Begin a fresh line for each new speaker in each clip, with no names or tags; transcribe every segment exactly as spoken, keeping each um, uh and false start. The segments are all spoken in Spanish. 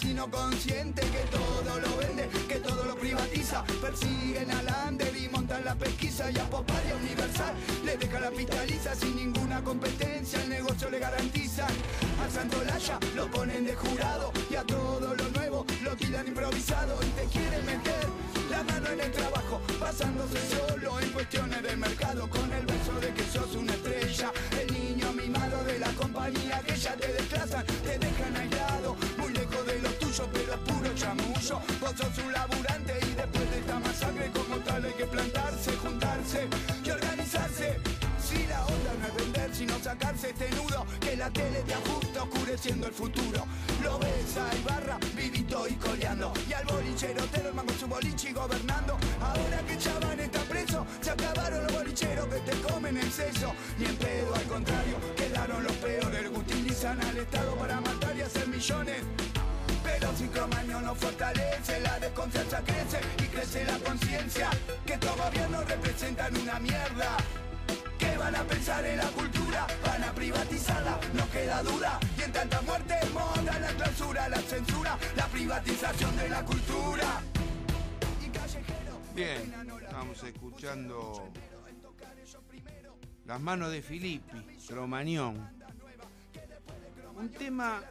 campesino consciente que todo lo vende, que todo lo privatiza. Persiguen al Ander y montan la pesquisa, y a Poparia Universal le deja la pistaliza sin ninguna competencia, el negocio le garantiza. A Santolaya lo ponen de jurado y a todo lo nuevo lo tiran improvisado, y te quieren meter la mano en el trabajo, basándose solo en cuestiones de mercado, con el verso de que sos una estrella, el niño mimado de la compañía, que ya te desplazan, te dejan aislado, muy lejos de lo tuyo, pero es puro chamullo. Vos sos un laburante y después de esta masacre como tal hay que plantarse, juntarse y organizarse. Si la onda no es vender, sino sacarse este nudo que la tele te ajusta oscureciendo el futuro. Lo ves a Ibarra vivito y coleando, y al bolichero Tellerman con su boliche y gobernando. Ahora que Chaván está preso, se acabaron los bolicheros que te comen el sello. Ni en pedo, al contrario, quedaron los peores, que utilizan al Estado para matar y hacer millones. Pero si Cromañón no fortalece, la desconfianza crece y crece la conciencia que estos gobiernos representan una mierda. ¿Qué van a pensar en la cultura? Van a privatizarla, no queda duda. Y en tanta muerte monta la clausura, la censura, la privatización de la cultura.
Bien, estamos escuchando Las manos de Filippi, Cromañón. Un tema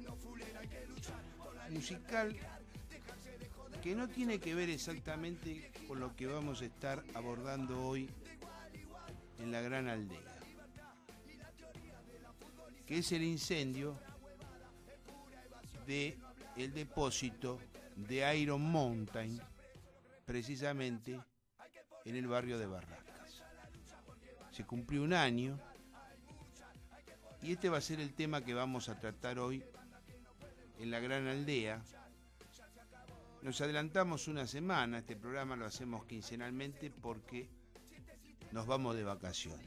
musical que no tiene que ver exactamente con lo que vamos a estar abordando hoy en la Gran Aldea, que es el incendio de el depósito de Iron Mountain, precisamente en el barrio de Barracas. Se cumplió un año y este va a ser el tema que vamos a tratar hoy en la Gran Aldea. Nos adelantamos una semana, este programa lo hacemos quincenalmente porque nos vamos de vacaciones.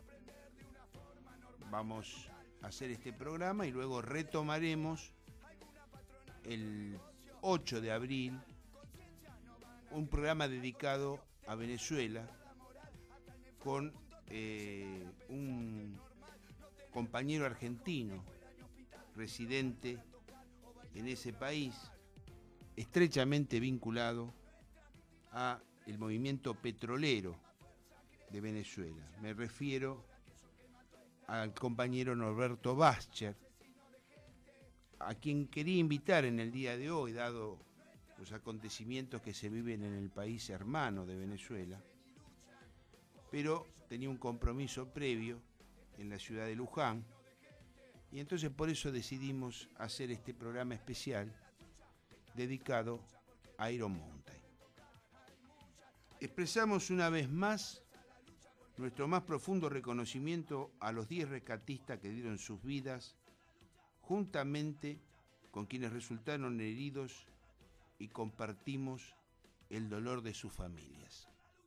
Vamos a hacer este programa y luego retomaremos el ocho de abril un programa dedicado a Venezuela con eh, un compañero argentino residente en ese país, estrechamente vinculado a el movimiento petrolero de Venezuela. Me refiero al compañero Norberto Bascher, a quien quería invitar en el día de hoy, dado los acontecimientos que se viven en el país hermano de Venezuela, pero tenía un compromiso previo en la ciudad de Luján, y entonces por eso decidimos hacer este programa especial dedicado a Iron Mountain. Expresamos una vez más nuestro más profundo reconocimiento a los diez rescatistas que dieron sus vidas, juntamente con quienes resultaron heridos, y compartimos el dolor de sus familias.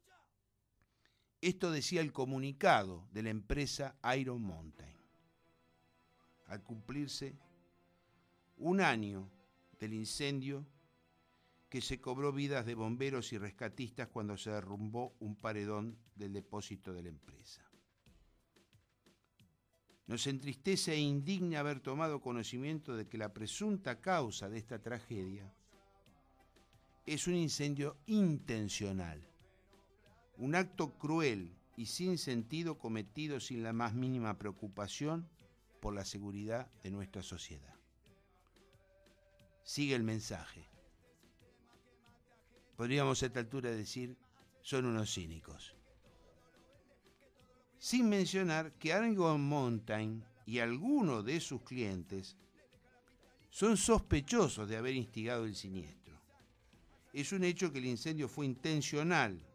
Esto decía el comunicado de la empresa Iron Mountain. Al cumplirse un año del incendio que se cobró vidas de bomberos y rescatistas cuando se derrumbó un paredón del depósito de la empresa. Nos entristece e indigna haber tomado conocimiento de que la presunta causa de esta tragedia es un incendio intencional, un acto cruel y sin sentido cometido sin la más mínima preocupación por la seguridad de nuestra sociedad. Sigue el mensaje. Podríamos a esta altura decir, son unos cínicos. Sin mencionar que Iron Mountain y algunos de sus clientes son sospechosos de haber instigado el siniestro. Es un hecho que el incendio fue intencional.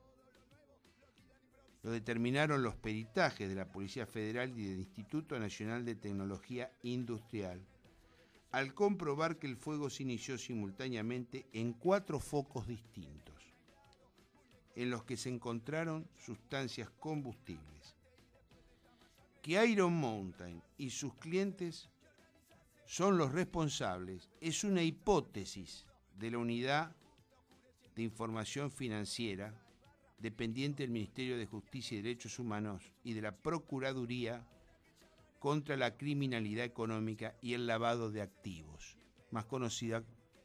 Lo determinaron los peritajes de la Policía Federal y del Instituto Nacional de Tecnología Industrial, al comprobar que el fuego se inició simultáneamente en cuatro focos distintos, en los que se encontraron sustancias combustibles. Que Iron Mountain y sus clientes son los responsables es una hipótesis de la Unidad de Información Financiera dependiente del Ministerio de Justicia y Derechos Humanos y de la Procuraduría contra la Criminalidad Económica y el Lavado de Activos, más conocida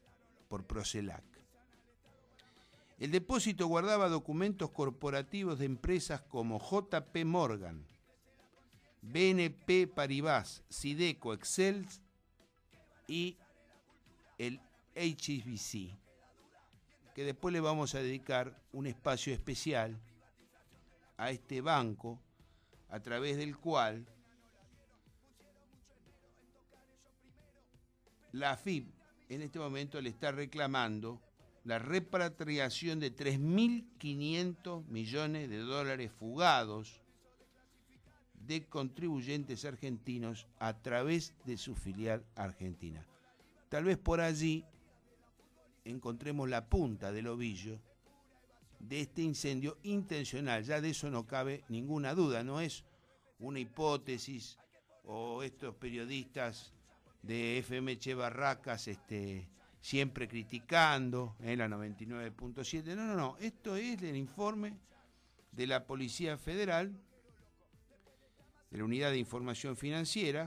por Procelac. El depósito guardaba documentos corporativos de empresas como J P Morgan, B N P Paribas, Sideco, Excel y el H S B C, que después le vamos a dedicar un espacio especial a este banco, a través del cual la A F I P en este momento le está reclamando la repatriación de tres mil quinientos millones de dólares fugados de contribuyentes argentinos a través de su filial argentina. Tal vez por allí encontremos la punta del ovillo de este incendio intencional. Ya de eso no cabe ninguna duda, no es una hipótesis o estos periodistas de F M Che Barracas este, siempre criticando en la noventa y nueve punto siete. No, no, no, esto es el informe de la Policía Federal, de la Unidad de Información Financiera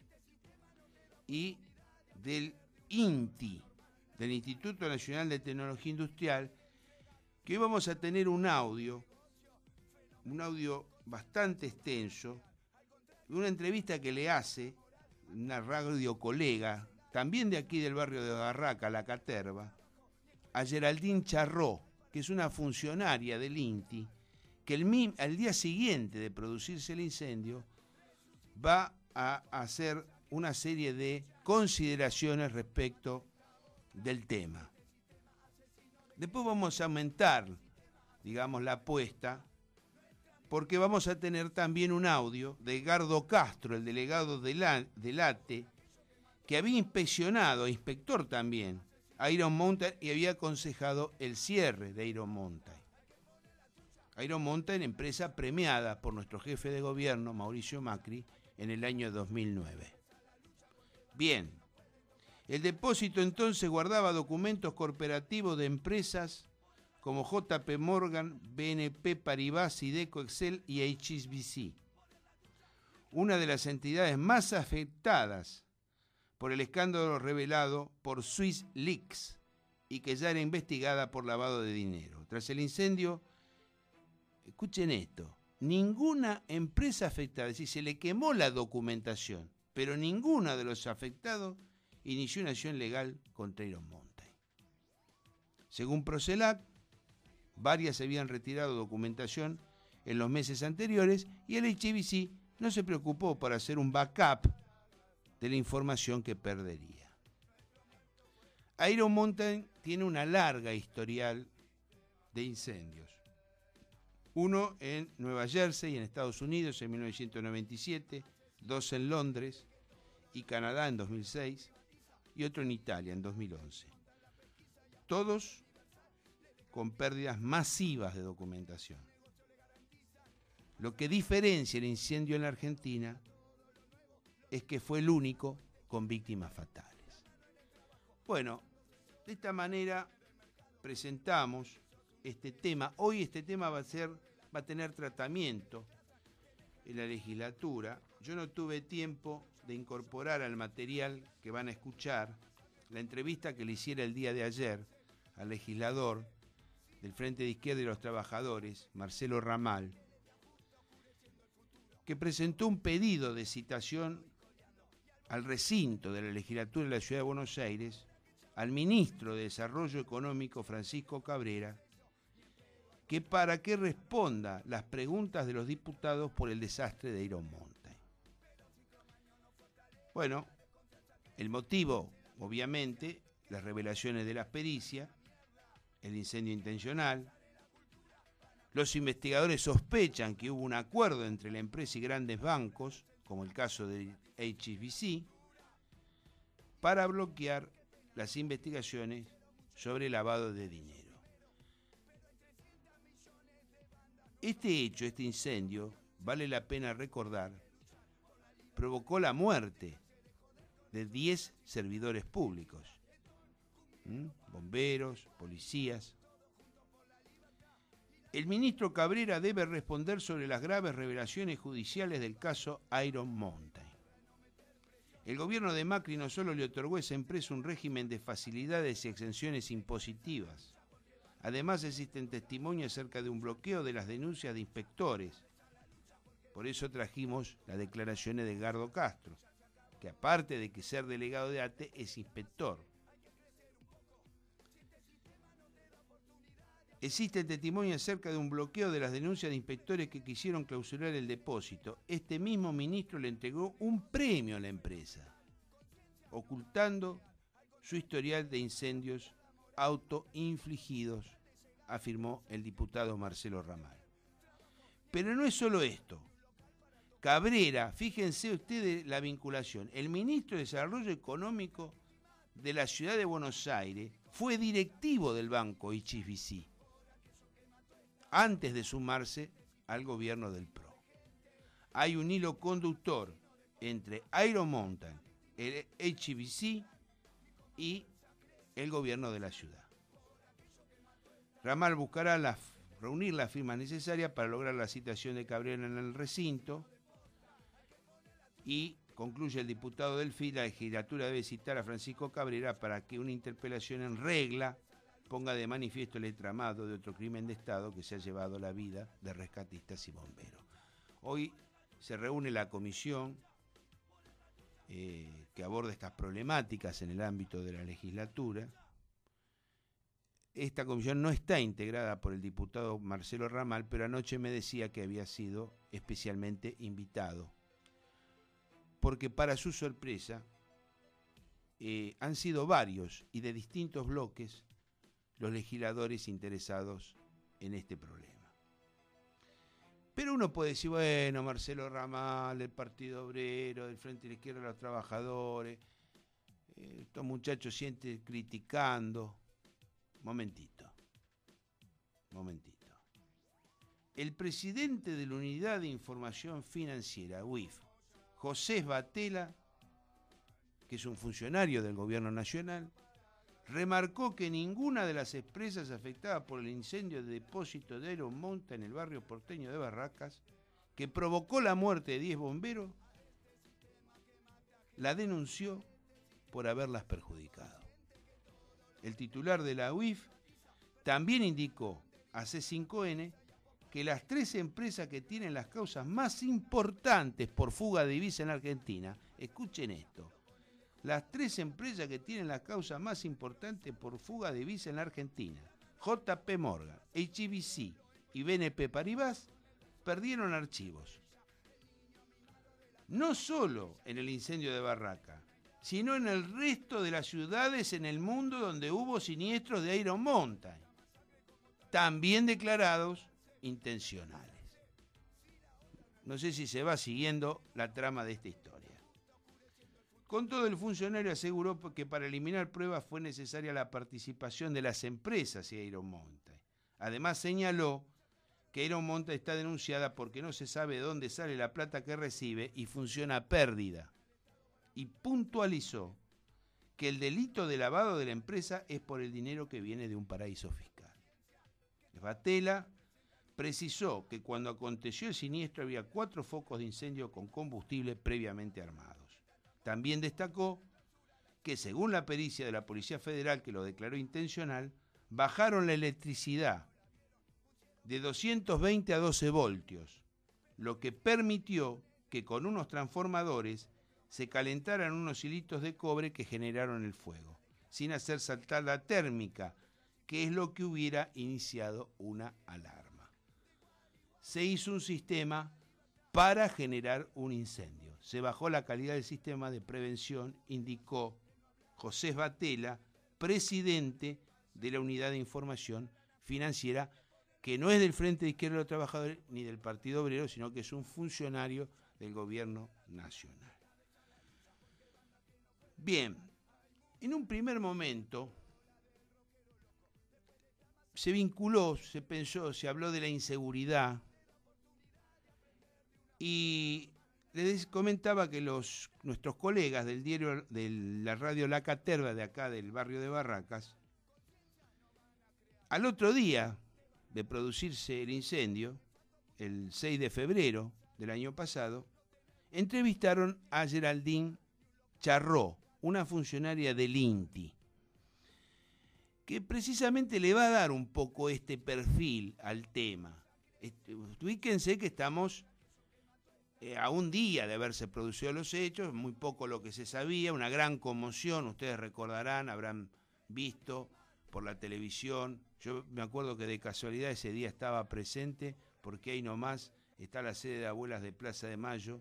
y del I N T I, del Instituto Nacional de Tecnología Industrial, que hoy vamos a tener un audio, un audio bastante extenso, una entrevista que le hace una radio colega, también de aquí del barrio de Barraca, La Caterva, a Geraldine Charró, que es una funcionaria del I N T I, que el, al día siguiente de producirse el incendio va a hacer una serie de consideraciones respecto del tema. Después vamos a aumentar, digamos, la apuesta, porque vamos a tener también un audio de Edgardo Castro, el delegado del A T E, que había inspeccionado, inspector también, a Iron Mountain y había aconsejado el cierre de Iron Mountain. Iron Mountain, empresa premiada por nuestro jefe de gobierno, Mauricio Macri, en el año dos mil nueve. Bien, el depósito entonces guardaba documentos corporativos de empresas como J P Morgan, B N P Paribas, Sideco, Excel y H S B C, una de las entidades más afectadas por el escándalo revelado por Swiss Leaks y que ya era investigada por lavado de dinero. Tras el incendio, escuchen esto, ninguna empresa afectada, es decir, se le quemó la documentación, pero ninguno de los afectados inició una acción legal contra Iron Mountain. Según Procelac, varias habían retirado documentación en los meses anteriores y el H S B C no se preocupó por hacer un backup de la información que perdería. Iron Mountain tiene una larga historial de incendios. Uno en Nueva Jersey, en Estados Unidos, en mil novecientos noventa y siete, dos en Londres y Canadá en dos mil seis y otro en Italia en dos mil once. Todos con pérdidas masivas de documentación. Lo que diferencia el incendio en la Argentina es que fue el único con víctimas fatales. Bueno, de esta manera presentamos este tema. Hoy este tema va a ser, va a tener tratamiento en la legislatura. Yo no tuve tiempo de incorporar al material que van a escuchar la entrevista que le hiciera el día de ayer al legislador del Frente de Izquierda y los Trabajadores, Marcelo Ramal, que presentó un pedido de citación al recinto de la legislatura de la Ciudad de Buenos Aires, al ministro de Desarrollo Económico, Francisco Cabrera, que para que responda las preguntas de los diputados por el desastre de Iron Mountain. Bueno, el motivo, obviamente, las revelaciones de la pericia, el incendio intencional. Los investigadores sospechan que hubo un acuerdo entre la empresa y grandes bancos, como el caso de H S B C, para bloquear las investigaciones sobre lavado de dinero. Este hecho, este incendio, vale la pena recordar, provocó la muerte de diez servidores públicos, ¿Mm? bomberos, policías. El ministro Cabrera debe responder sobre las graves revelaciones judiciales del caso Iron Mountain. El gobierno de Macri no solo le otorgó a esa empresa un régimen de facilidades y exenciones impositivas, además existen testimonios acerca de un bloqueo de las denuncias de inspectores. Por eso trajimos las declaraciones de Edgardo Castro, que aparte de que ser delegado de A T E es inspector. Existe testimonio acerca de un bloqueo de las denuncias de inspectores que quisieron clausurar el depósito. Este mismo ministro le entregó un premio a la empresa, ocultando su historial de incendios autoinfligidos, afirmó el diputado Marcelo Ramal. Pero no es solo esto. Cabrera, fíjense ustedes la vinculación, el ministro de Desarrollo Económico de la ciudad de Buenos Aires fue directivo del banco H S B C antes de sumarse al gobierno del P R O. Hay un hilo conductor entre Iron Mountain, el H S B C y el gobierno de la ciudad. Ramal buscará la, reunir las firmas necesarias para lograr la citación de Cabrera en el recinto y, concluye el diputado del F I, la legislatura debe citar a Francisco Cabrera para que una interpelación en regla ponga de manifiesto el entramado de otro crimen de Estado que se ha llevado la vida de rescatistas y bomberos. Hoy se reúne la comisión eh, que aborda estas problemáticas en el ámbito de la legislatura. Esta comisión no está integrada por el diputado Marcelo Ramal, pero anoche me decía que había sido especialmente invitado, porque para su sorpresa eh, han sido varios y de distintos bloques los legisladores interesados en este problema. Pero uno puede decir, bueno, Marcelo Ramal, del Partido Obrero, del Frente de la Izquierda de los Trabajadores, eh, estos muchachos sienten criticando. Momentito, momentito. El presidente de la Unidad de Información Financiera, U I F, José Batela, que es un funcionario del Gobierno Nacional, remarcó que ninguna de las empresas afectadas por el incendio de depósito de Iron Mountain en el barrio porteño de Barracas, que provocó la muerte de diez bomberos, la denunció por haberlas perjudicado. El titular de la U I F también indicó a C cinco N que las tres empresas que tienen las causas más importantes por fuga de divisa en Argentina, escuchen esto, las tres empresas que tienen la causa más importante por fuga de divisa en la Argentina, J P Morgan, H S B C y B N P Paribas, perdieron archivos. No solo en el incendio de Barraca, sino en el resto de las ciudades en el mundo donde hubo siniestros de Iron Mountain, también declarados intencionales. No sé si se va siguiendo la trama de esta historia. Con todo, el funcionario aseguró que para eliminar pruebas fue necesaria la participación de las empresas y Iron Mountain. Además señaló que Iron Mountain está denunciada porque no se sabe de dónde sale la plata que recibe y funciona a pérdida. Y puntualizó que el delito de lavado de la empresa es por el dinero que viene de un paraíso fiscal. Batela precisó que cuando aconteció el siniestro había cuatro focos de incendio con combustible previamente armados. También destacó que según la pericia de la Policía Federal, que lo declaró intencional, bajaron la electricidad de doscientos veinte a doce voltios, lo que permitió que con unos transformadores se calentaran unos hilitos de cobre que generaron el fuego, sin hacer saltar la térmica, que es lo que hubiera iniciado una alarma. Se hizo un sistema para generar un incendio. Se bajó la calidad del sistema de prevención, indicó José Batela, presidente de la Unidad de Información Financiera, que no es del Frente de Izquierda de los Trabajadores ni del Partido Obrero, sino que es un funcionario del Gobierno Nacional. Bien, en un primer momento se vinculó, se pensó, se habló de la inseguridad y les comentaba que los, nuestros colegas del diario, de la radio La Caterva de acá del barrio de Barracas, al otro día de producirse el incendio, el seis de febrero del año pasado, entrevistaron a Geraldine Charró, una funcionaria del INTI, que precisamente le va a dar un poco este perfil al tema. Este, ubíquense que estamos eh, a un día de haberse producido los hechos, muy poco lo que se sabía, una gran conmoción, ustedes recordarán, habrán visto por la televisión. Yo me acuerdo que de casualidad ese día estaba presente, porque ahí nomás está la sede de Abuelas de Plaza de Mayo,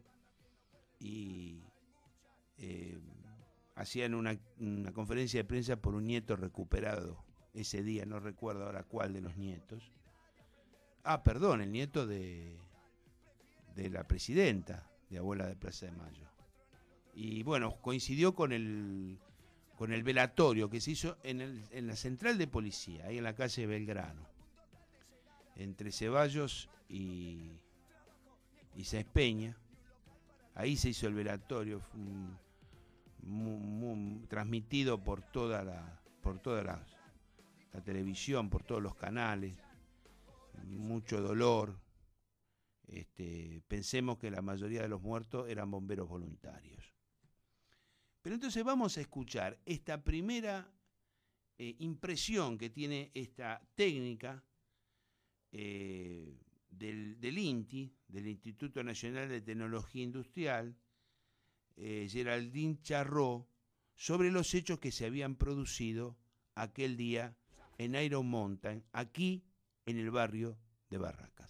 y eh, hacían una, una conferencia de prensa por un nieto recuperado ese día, no recuerdo ahora cuál de los nietos. Ah, perdón, el nieto de, de la presidenta de Abuela de Plaza de Mayo. Y bueno, coincidió con el, con el velatorio que se hizo en, el, en la central de policía, ahí en la calle Belgrano, entre Ceballos y, y Sáenz Peña. Ahí se hizo el velatorio, un, Muy, muy, transmitido por toda la por toda la, la televisión, por todos los canales, mucho dolor. Este, pensemos que la mayoría de los muertos eran bomberos voluntarios. Pero entonces vamos a escuchar esta primera eh, impresión que tiene esta técnica eh, del, del INTI, del Instituto Nacional de Tecnología Industrial, Eh, Geraldine Charró, sobre los hechos que se habían producido aquel día en Iron Mountain, aquí en el barrio de Barracas.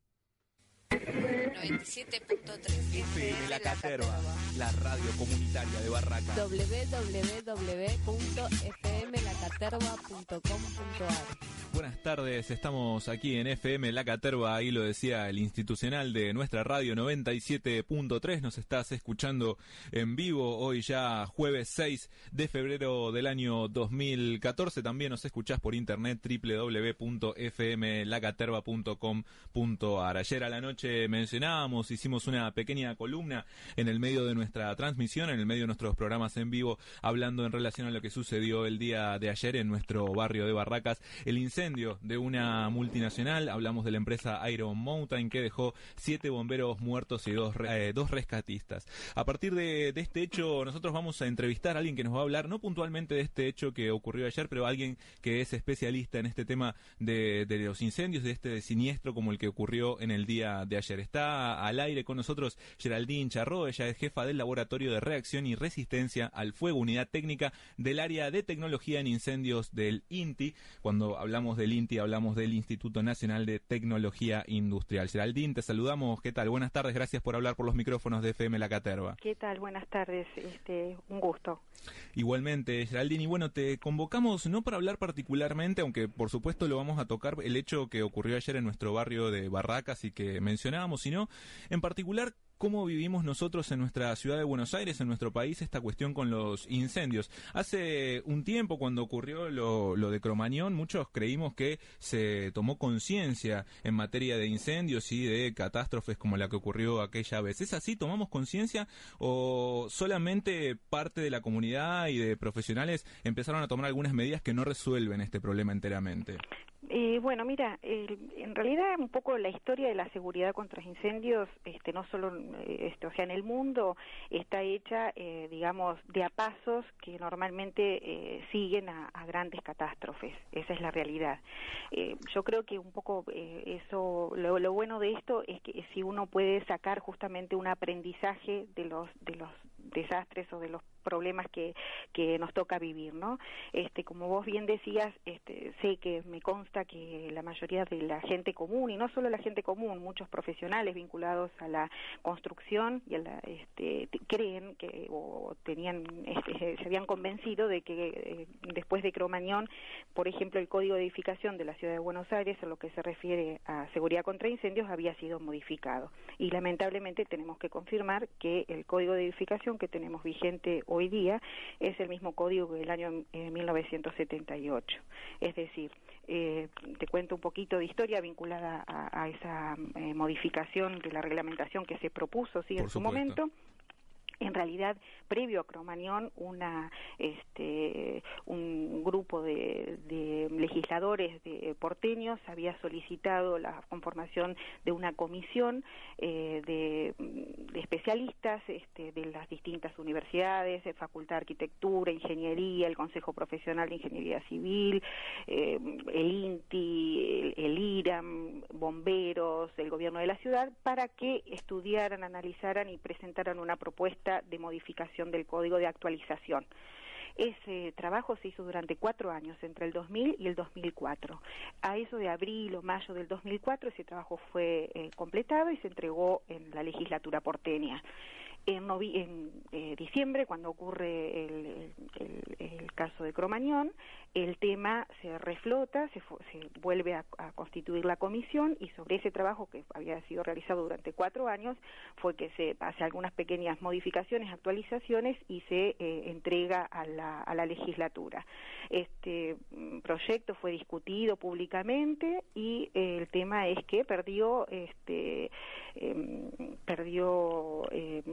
noventa y siete punto tres
F M La Caterva, la radio comunitaria de Barracas.
doble u doble u doble u punto f m la caterva punto com punto a r.
Buenas tardes, estamos aquí en F M La Caterva, ahí lo decía el institucional de nuestra radio noventa y siete punto tres, nos estás escuchando en vivo hoy ya jueves seis de febrero del año dos mil catorce, también nos escuchás por internet doble u doble u doble u punto f m la caterva punto com punto a r. Ayer a la noche mencionábamos, hicimos una pequeña columna en el medio de nuestra transmisión, en el medio de nuestros programas en vivo, hablando en relación a lo que sucedió el día de ayer en nuestro barrio de Barracas, el incendio de una multinacional. Hablamos de la empresa Iron Mountain, que dejó siete bomberos muertos y dos, eh, dos rescatistas. A partir de, de este hecho, nosotros vamos a entrevistar a alguien que nos va a hablar, no puntualmente de este hecho que ocurrió ayer, pero alguien que es especialista en este tema de, de los incendios, de este siniestro como el que ocurrió en el día de ayer. Está al aire con nosotros Geraldine Charró, ella es jefa del Laboratorio de Reacción y Resistencia al Fuego, unidad técnica del área de tecnología en incendios del INTI. Cuando hablamos del INTI hablamos del Instituto Nacional de Tecnología Industrial. Geraldine, te saludamos, ¿qué tal? Buenas tardes, gracias por hablar por los micrófonos de F M La Caterva.
¿Qué tal? Buenas tardes, este, un gusto.
Igualmente, Geraldine, y bueno, te convocamos no para hablar particularmente, aunque por supuesto lo vamos a tocar, el hecho que ocurrió ayer en nuestro barrio de Barracas y que mencionábamos, sino en particular cómo vivimos nosotros en nuestra ciudad de Buenos Aires, en nuestro país, esta cuestión con los incendios. Hace un tiempo, cuando ocurrió lo, lo de Cromañón, muchos creímos que se tomó conciencia en materia de incendios y de catástrofes como la que ocurrió aquella vez. ¿Es así? ¿Tomamos conciencia o solamente parte de la comunidad y de profesionales empezaron a tomar algunas medidas que no resuelven este problema enteramente?
Eh, bueno, mira, eh, en realidad un poco la historia de la seguridad contra incendios, este, no solo, eh, este, o sea, en el mundo está hecha, eh, digamos, de a pasos que normalmente eh, siguen a, a grandes catástrofes. Esa es la realidad. Eh, yo creo que un poco eh, eso, lo, lo bueno de esto es que si uno puede sacar justamente un aprendizaje de los, de los desastres o de los problemas que, que nos toca vivir, ¿no? Este, como vos bien decías, este, sé que me consta que la mayoría de la gente común, y no solo la gente común, muchos profesionales vinculados a la construcción y a la, este, creen que o tenían, este, se habían convencido de que eh, después de Cromañón, por ejemplo, el Código de Edificación de la Ciudad de Buenos Aires, en lo que se refiere a seguridad contra incendios, había sido modificado. Y lamentablemente tenemos que confirmar que el Código de Edificación que tenemos vigente hoy día es el mismo código del año eh, mil novecientos setenta y ocho. Es decir, eh, te cuento un poquito de historia vinculada a, a esa eh, modificación de la reglamentación que se propuso, ¿sí? En su momento. En realidad, previo a Cromañón, una, este, un grupo de, de legisladores de porteños había solicitado la conformación de una comisión eh, de, de especialistas este, de las distintas universidades, de Facultad de Arquitectura, Ingeniería, el Consejo Profesional de Ingeniería Civil, eh, el INTI, el, el IRAM, bomberos, el gobierno de la ciudad, para que estudiaran, analizaran y presentaran una propuesta de modificación del código, de actualización. Ese trabajo se hizo durante cuatro años, entre el dos mil y el dos mil cuatro. A eso de abril o mayo del dos mil cuatro ese trabajo fue eh, completado y se entregó en la legislatura porteña. En, novi en eh, diciembre, cuando ocurre el, el, el caso de Cromañón, el tema se reflota, se, se vuelve a, a constituir la comisión, y sobre ese trabajo que había sido realizado durante cuatro años fue que se hace algunas pequeñas modificaciones, actualizaciones, y se eh, entrega a la, a la legislatura. Este proyecto fue discutido públicamente y eh, el tema es que perdió este eh, perdió eh,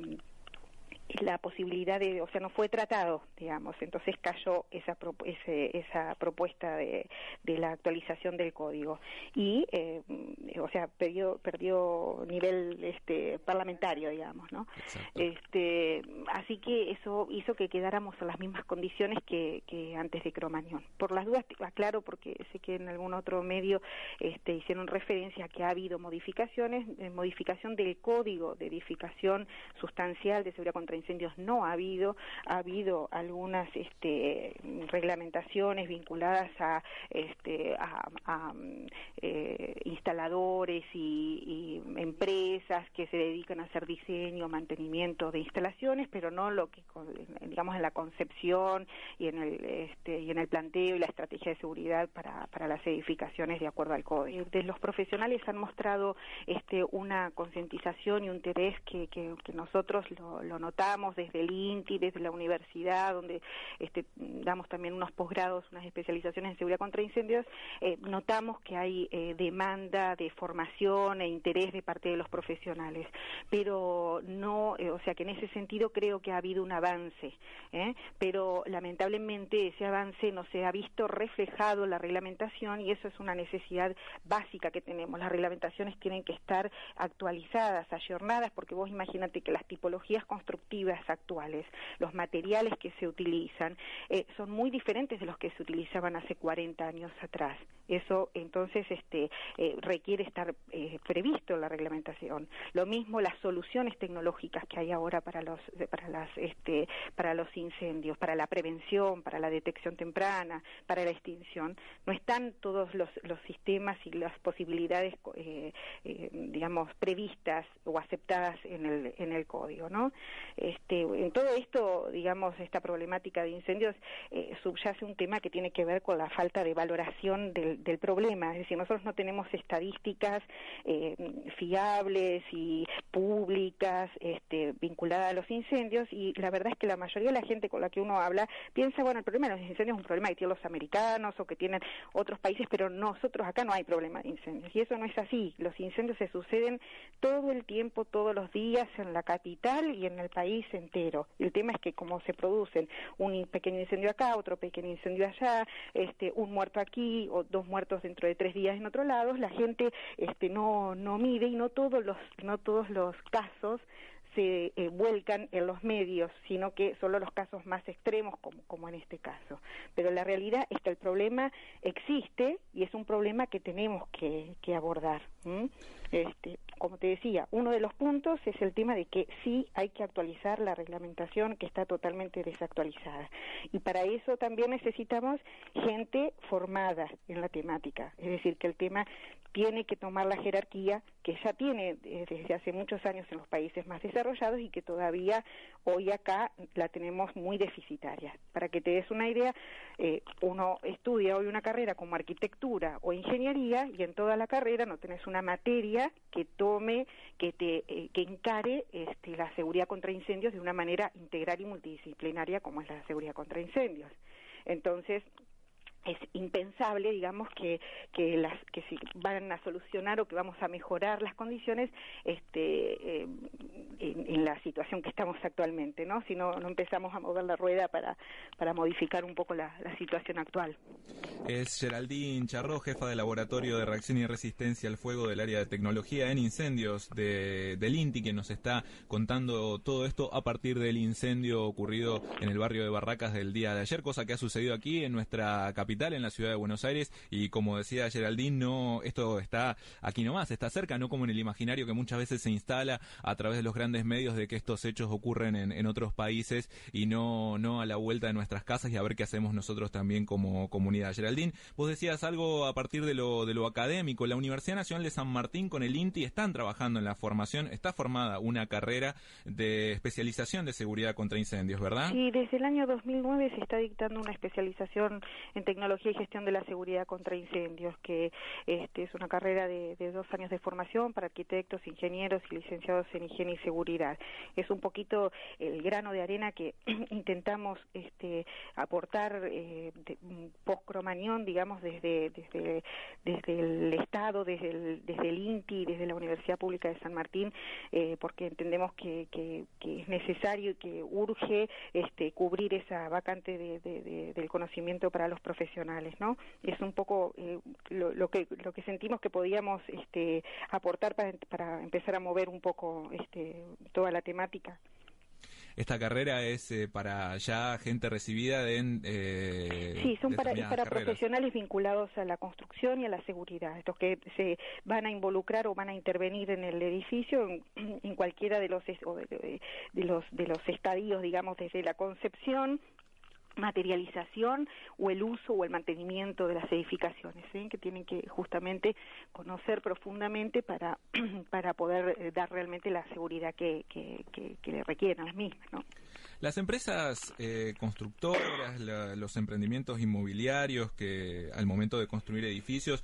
la posibilidad de, o sea, no fue tratado, digamos, entonces cayó esa pro, ese, esa propuesta de, de la actualización del código y, eh, o sea, perdió perdió nivel este parlamentario, digamos, ¿no? Exacto. Este, así que eso hizo que quedáramos en las mismas condiciones que, que antes de Cromañón. Por las dudas, aclaro, porque sé que en algún otro medio este, hicieron referencia a que ha habido modificaciones, eh, modificación del código de edificación sustancial de seguridad contra incendios no ha habido, ha habido algunas este, reglamentaciones vinculadas a, este, a, a eh, instaladores y, y empresas que se dedican a hacer diseño, mantenimiento de instalaciones, pero no lo que, digamos, en la concepción y en el este, y en el planteo y la estrategia de seguridad para, para las edificaciones de acuerdo al código. De los profesionales han mostrado este, una concientización y un interés que, que, que nosotros lo, lo notamos desde el INTI, desde la universidad, donde este, damos también unos posgrados, unas especializaciones en seguridad contra incendios. Eh, notamos que hay eh, demanda de formación e interés de parte de los profesionales, pero no, eh, o sea que en ese sentido creo que ha habido un avance, ¿eh? Pero lamentablemente ese avance no se ha visto reflejado en la reglamentación, y eso es una necesidad básica que tenemos. Las reglamentaciones tienen que estar actualizadas, ayornadas, porque vos imagínate que las tipologías constructivas actuales, los materiales que se utilizan, eh, son muy diferentes de los que se utilizaban hace cuarenta años atrás. Eso entonces este, eh, requiere estar eh, previsto en la reglamentación. Lo mismo las soluciones tecnológicas que hay ahora para los para las este, para los incendios, para la prevención, para la detección temprana, para la extinción. No están todos los, los sistemas y las posibilidades eh, eh, digamos previstas o aceptadas en el en el código, ¿no? Este, en todo esto, digamos, esta problemática de incendios eh, subyace un tema que tiene que ver con la falta de valoración del, del problema. Es decir, nosotros no tenemos estadísticas eh, fiables y públicas este, vinculadas a los incendios, y la verdad es que la mayoría de la gente con la que uno habla piensa, bueno, el problema de los incendios es un problema que tienen los americanos o que tienen otros países, pero nosotros acá no hay problema de incendios, y eso no es así. Los incendios se suceden todo el tiempo, todos los días, en la capital y en el país entero. El tema es que como se producen un pequeño incendio acá, otro pequeño incendio allá, este, un muerto aquí o dos muertos dentro de tres días en otro lado, la gente este, no no mide, y no todos los no todos los casos se eh, vuelcan en los medios, sino que solo los casos más extremos, como, como en este caso. Pero la realidad es que el problema existe y es un problema que tenemos que, que abordar. ¿m? Este, como te decía, uno de los puntos es el tema de que sí hay que actualizar la reglamentación, que está totalmente desactualizada. Y para eso también necesitamos gente formada en la temática, es decir, que el tema tiene que tomar la jerarquía que ya tiene eh, desde hace muchos años en los países más desarrollados y que todavía hoy acá la tenemos muy deficitaria. Para que te des una idea, eh, uno estudia hoy una carrera como arquitectura o ingeniería y en toda la carrera no tenés una materia que tome, que te eh, que encare este, la seguridad contra incendios de una manera integral y multidisciplinaria como es la seguridad contra incendios. Entonces, es impensable, digamos, que que las que si van a solucionar o que vamos a mejorar las condiciones este eh, en, en la situación que estamos actualmente, ¿no? Si no, no empezamos a mover la rueda para para modificar un poco la, la situación actual.
Es Geraldine Charró, jefa de Laboratorio de Reacción y Resistencia al Fuego del área de Tecnología en Incendios de, del INTI, quien nos está contando todo esto a partir del incendio ocurrido en el barrio de Barracas del día de ayer, cosa que ha sucedido aquí en nuestra capital, en la ciudad de Buenos Aires, y como decía Geraldine, no, esto está aquí nomás, está cerca, no como en el imaginario que muchas veces se instala a través de los grandes medios de que estos hechos ocurren en, en otros países y no, no a la vuelta de nuestras casas y a ver qué hacemos nosotros también como comunidad. Geraldine, vos decías algo a partir de lo, de lo académico. La Universidad Nacional de San Martín con el INTI están trabajando en la formación, está formada una carrera de especialización de seguridad contra incendios, ¿verdad?
Sí, desde el año dos mil nueve se está dictando una especialización en tecnología y gestión de la seguridad contra incendios, que este, es una carrera de, de dos años de formación para arquitectos, ingenieros y licenciados en higiene y seguridad. Es un poquito el grano de arena que intentamos este, aportar eh, post-Cromañón, digamos, desde, desde, desde el Estado, desde el, desde el INTI, desde la Universidad Pública de San Martín, eh, porque entendemos que, que, que es necesario y que urge este, cubrir esa vacante de, de, de, del conocimiento para los profesionales, ¿no? Es un poco eh, lo, lo que lo que sentimos que podíamos este, aportar para, para empezar a mover un poco este, toda la temática.
Esta carrera es eh, para ya gente recibida en eh,
sí, son para, para
carreras.
Profesionales vinculados a la construcción y a la seguridad, estos que se van a involucrar o van a intervenir en el edificio en, en cualquiera de los, o de, de los de los estadios, digamos, desde la concepción, materialización o el uso o el mantenimiento de las edificaciones, ¿sí? Que tienen que justamente conocer profundamente para para poder dar realmente la seguridad que, que, que, que le requieren a las mismas, ¿no?
Las empresas eh, constructoras, la, los emprendimientos inmobiliarios que al momento de construir edificios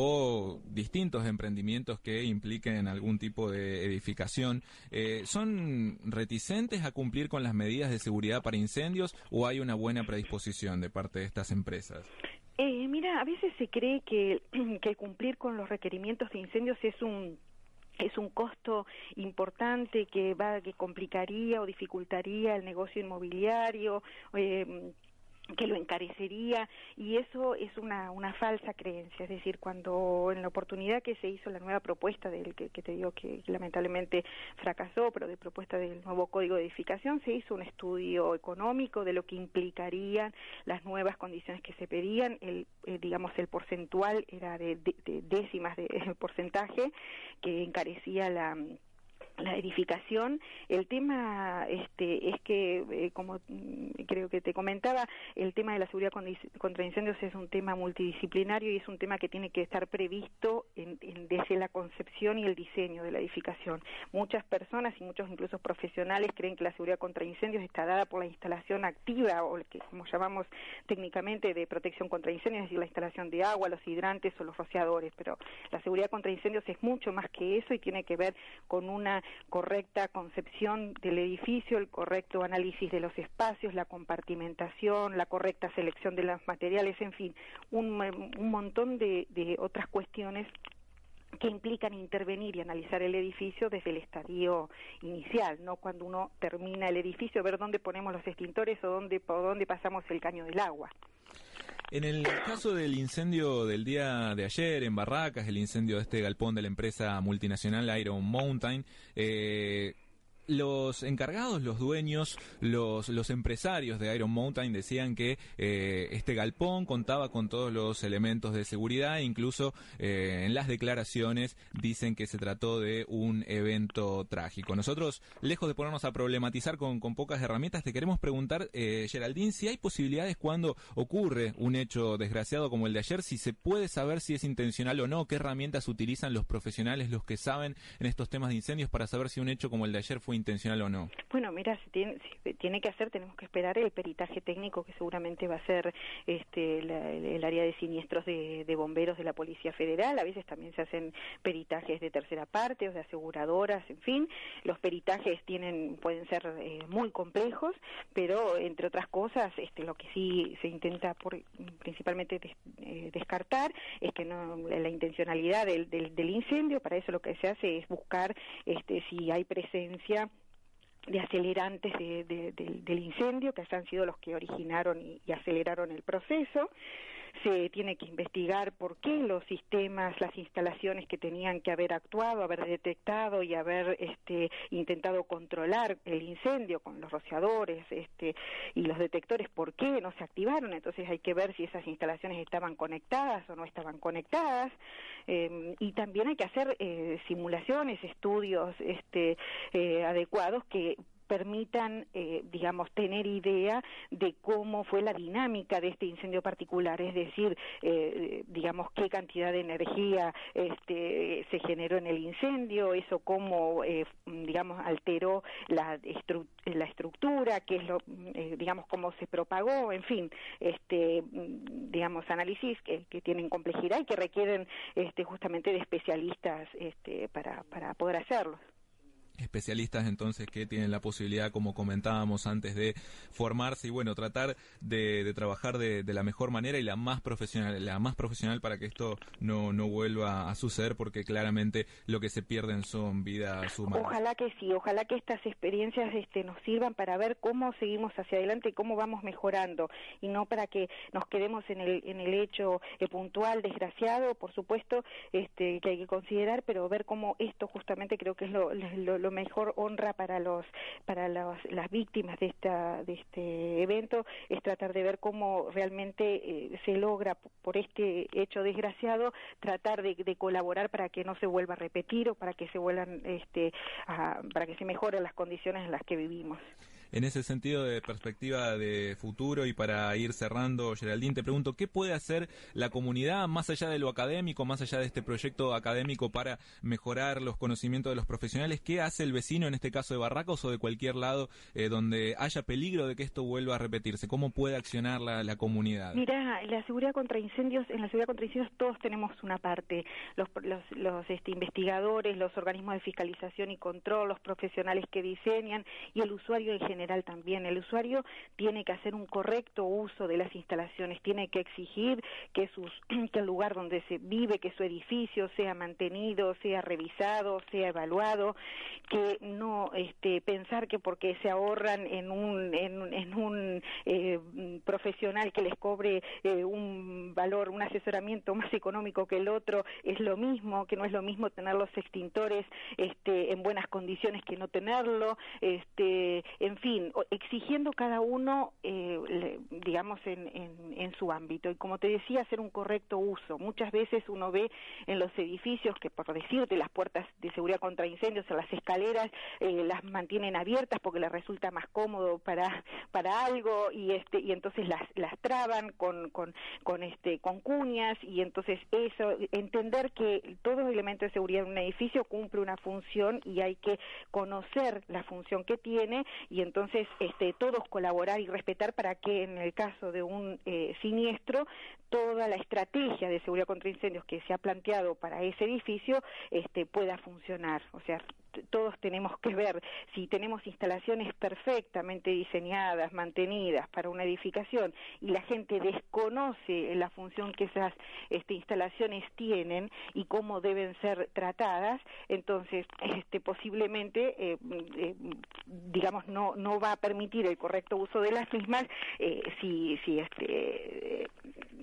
o distintos emprendimientos que impliquen algún tipo de edificación, eh, ¿son reticentes a cumplir con las medidas de seguridad para incendios o hay una buena predisposición de parte de estas empresas?
Eh, mira, a veces se cree que, que cumplir con los requerimientos de incendios es un es un costo importante que va que complicaría o dificultaría el negocio inmobiliario, eh, que lo encarecería, y eso es una una falsa creencia. Es decir, cuando en la oportunidad que se hizo la nueva propuesta del que, que te digo que lamentablemente fracasó, pero de propuesta del nuevo Código de Edificación, se hizo un estudio económico de lo que implicarían las nuevas condiciones que se pedían. El eh, digamos el porcentual era de, de, de décimas de, de porcentaje que encarecía la la edificación. El tema este es que, eh, como creo que te comentaba, el tema de la seguridad contra incendios es un tema multidisciplinario y es un tema que tiene que estar previsto en, en, desde la concepción y el diseño de la edificación. Muchas personas y muchos incluso profesionales creen que la seguridad contra incendios está dada por la instalación activa, o que como llamamos técnicamente de protección contra incendios, es decir, la instalación de agua, los hidrantes o los rociadores, pero la seguridad contra incendios es mucho más que eso y tiene que ver con una correcta concepción del edificio, el correcto análisis de los espacios, la compartimentación, la correcta selección de los materiales, en fin, un, un montón de, de otras cuestiones que implican intervenir y analizar el edificio desde el estadio inicial, no cuando uno termina el edificio, ver dónde ponemos los extintores o dónde, por dónde pasamos el caño del agua.
En el caso del incendio del día de ayer en Barracas, el incendio de este galpón de la empresa multinacional Iron Mountain, eh, los encargados, los dueños, los los empresarios de Iron Mountain decían que eh, este galpón contaba con todos los elementos de seguridad, e incluso eh, en las declaraciones dicen que se trató de un evento trágico. Nosotros, lejos de ponernos a problematizar con, con pocas herramientas, te queremos preguntar, eh, Geraldine, si hay posibilidades cuando ocurre un hecho desgraciado como el de ayer, si se puede saber si es intencional o no, qué herramientas utilizan los profesionales, los que saben en estos temas de incendios, para saber si un hecho como el de ayer fue intencional o no?
Bueno, mira, si tiene, si tiene que hacer, tenemos que esperar el peritaje técnico que seguramente va a ser este, la, el área de siniestros de, de bomberos de la Policía Federal. A veces también se hacen peritajes de tercera parte o de aseguradoras, en fin. Los peritajes tienen pueden ser eh, muy complejos, pero entre otras cosas, este, lo que sí se intenta por, principalmente des, eh, descartar es que no la intencionalidad del, del, del incendio. Para eso lo que se hace es buscar este, si hay presencia de acelerantes de, de, de, del incendio, que han sido los que originaron y, y aceleraron el proceso. Se tiene que investigar por qué los sistemas, las instalaciones que tenían que haber actuado, haber detectado y haber este, intentado controlar el incendio con los rociadores este, y los detectores, por qué no se activaron. Entonces hay que ver si esas instalaciones estaban conectadas o no estaban conectadas. Eh, y también hay que hacer eh, simulaciones, estudios este, eh, adecuados que permitan, eh, digamos, tener idea de cómo fue la dinámica de este incendio particular, es decir, eh, digamos, qué cantidad de energía este, se generó en el incendio, eso cómo, eh, digamos, alteró la, estru la estructura, qué es lo, eh, digamos, cómo se propagó, en fin, este, digamos, análisis que, que tienen complejidad y que requieren este, justamente de especialistas este, para, para poder hacerlos.
Especialistas entonces que tienen la posibilidad, como comentábamos antes, de formarse y bueno, tratar de, de trabajar de, de la mejor manera y la más profesional, la más profesional para que esto no, no vuelva a suceder, porque claramente lo que se pierden son vidas humanas.
Ojalá que sí, ojalá que estas experiencias este, nos sirvan para ver cómo seguimos hacia adelante y cómo vamos mejorando, y no para que nos quedemos en el, en el hecho eh, puntual, desgraciado, por supuesto, este, que hay que considerar, pero ver cómo esto justamente creo que es lo, lo lo mejor honra para los para los, las víctimas de esta de este evento, es tratar de ver cómo realmente eh, se logra por este hecho desgraciado tratar de, de colaborar para que no se vuelva a repetir o para que se vuelvan este a, para que se mejoren las condiciones en las que vivimos.
En ese sentido de perspectiva de futuro y para ir cerrando, Geraldine, te pregunto, ¿qué puede hacer la comunidad más allá de lo académico, más allá de este proyecto académico para mejorar los conocimientos de los profesionales? ¿Qué hace el vecino, en este caso de Barracos o de cualquier lado eh, donde haya peligro de que esto vuelva a repetirse? ¿Cómo puede accionar la, la comunidad?
Mira, la seguridad contra incendios, en la seguridad contra incendios todos tenemos una parte, los, los, los este, investigadores, los organismos de fiscalización y control, los profesionales que diseñan y el usuario en general. general también. El usuario tiene que hacer un correcto uso de las instalaciones, tiene que exigir que, sus, que el lugar donde se vive, que su edificio sea mantenido, sea revisado, sea evaluado, que no este, pensar que porque se ahorran en un, en, en un eh, profesional que les cobre eh, un valor, un asesoramiento más económico que el otro, es lo mismo, que no es lo mismo tener los extintores este, en buenas condiciones que no tenerlo, este, en fin, exigiendo cada uno, eh, digamos, en, en, en su ámbito. Y como te decía, hacer un correcto uso. Muchas veces uno ve en los edificios que, por decirte, las puertas de seguridad contra incendios o las escaleras eh, las mantienen abiertas porque les resulta más cómodo para para algo y este y entonces las las traban con con con este con cuñas, y entonces eso, entender que todo elemento de seguridad en un edificio cumple una función y hay que conocer la función que tiene, y entonces este todos colaborar y respetar para que en el caso de un eh, siniestro toda la estrategia de seguridad contra incendios que se ha planteado para ese edificio este pueda funcionar. O sea, todos tenemos que ver si tenemos instalaciones perfectamente diseñadas, mantenidas para una edificación, y la gente desconoce la función que esas este, instalaciones tienen y cómo deben ser tratadas, entonces este, posiblemente, eh, eh, digamos, no no va a permitir el correcto uso de las mismas eh, si, si este... Eh,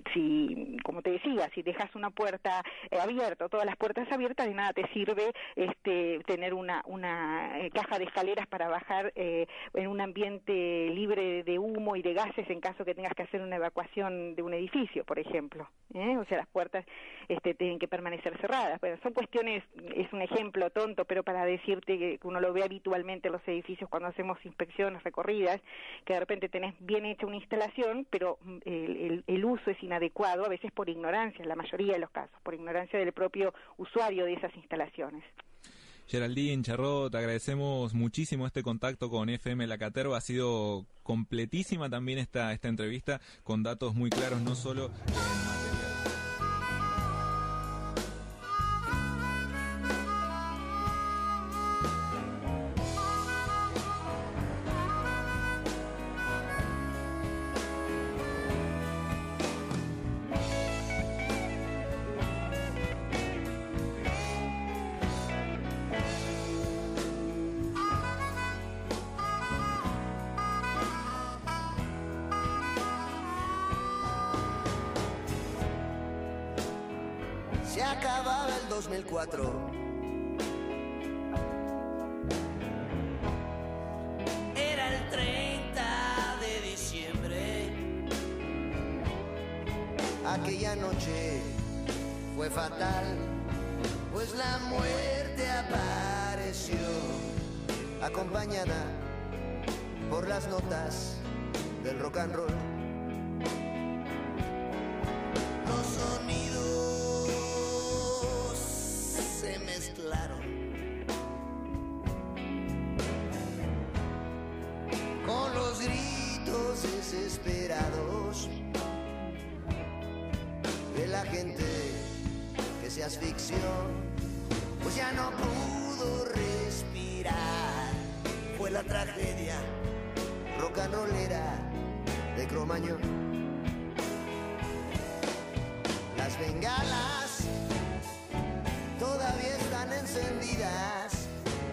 si, como te decía, si dejas una puerta eh, abierta o todas las puertas abiertas, de nada te sirve este, tener una, una eh, caja de escaleras para bajar eh, en un ambiente libre de humo y de gases en caso que tengas que hacer una evacuación de un edificio, por ejemplo. ¿eh? O sea, las puertas este, tienen que permanecer cerradas. Bueno, son cuestiones, es un ejemplo tonto, pero para decirte que uno lo ve habitualmente en los edificios cuando hacemos inspecciones recorridas, que de repente tenés bien hecha una instalación, pero el, el, el uso es inadecuado, a veces por ignorancia, en la mayoría de los casos, por ignorancia del propio usuario de esas instalaciones.
Geraldine, Charrot, te agradecemos muchísimo este contacto con F M La Caterva. Ha sido completísima también esta, esta entrevista, con datos muy claros, no solo en material.
Se acababa el dos mil cuatro. Era el treinta de diciembre. Aquella noche fue fatal, pues la muerte apareció, acompañada por las notas del rock and roll. Los sonidos se mezclaron con los gritos desesperados de la gente que se asfixió, pues ya no pudo respirar. Fue la tragedia rock and rollera de Cromañón. Las bengalas todavía están encendidas,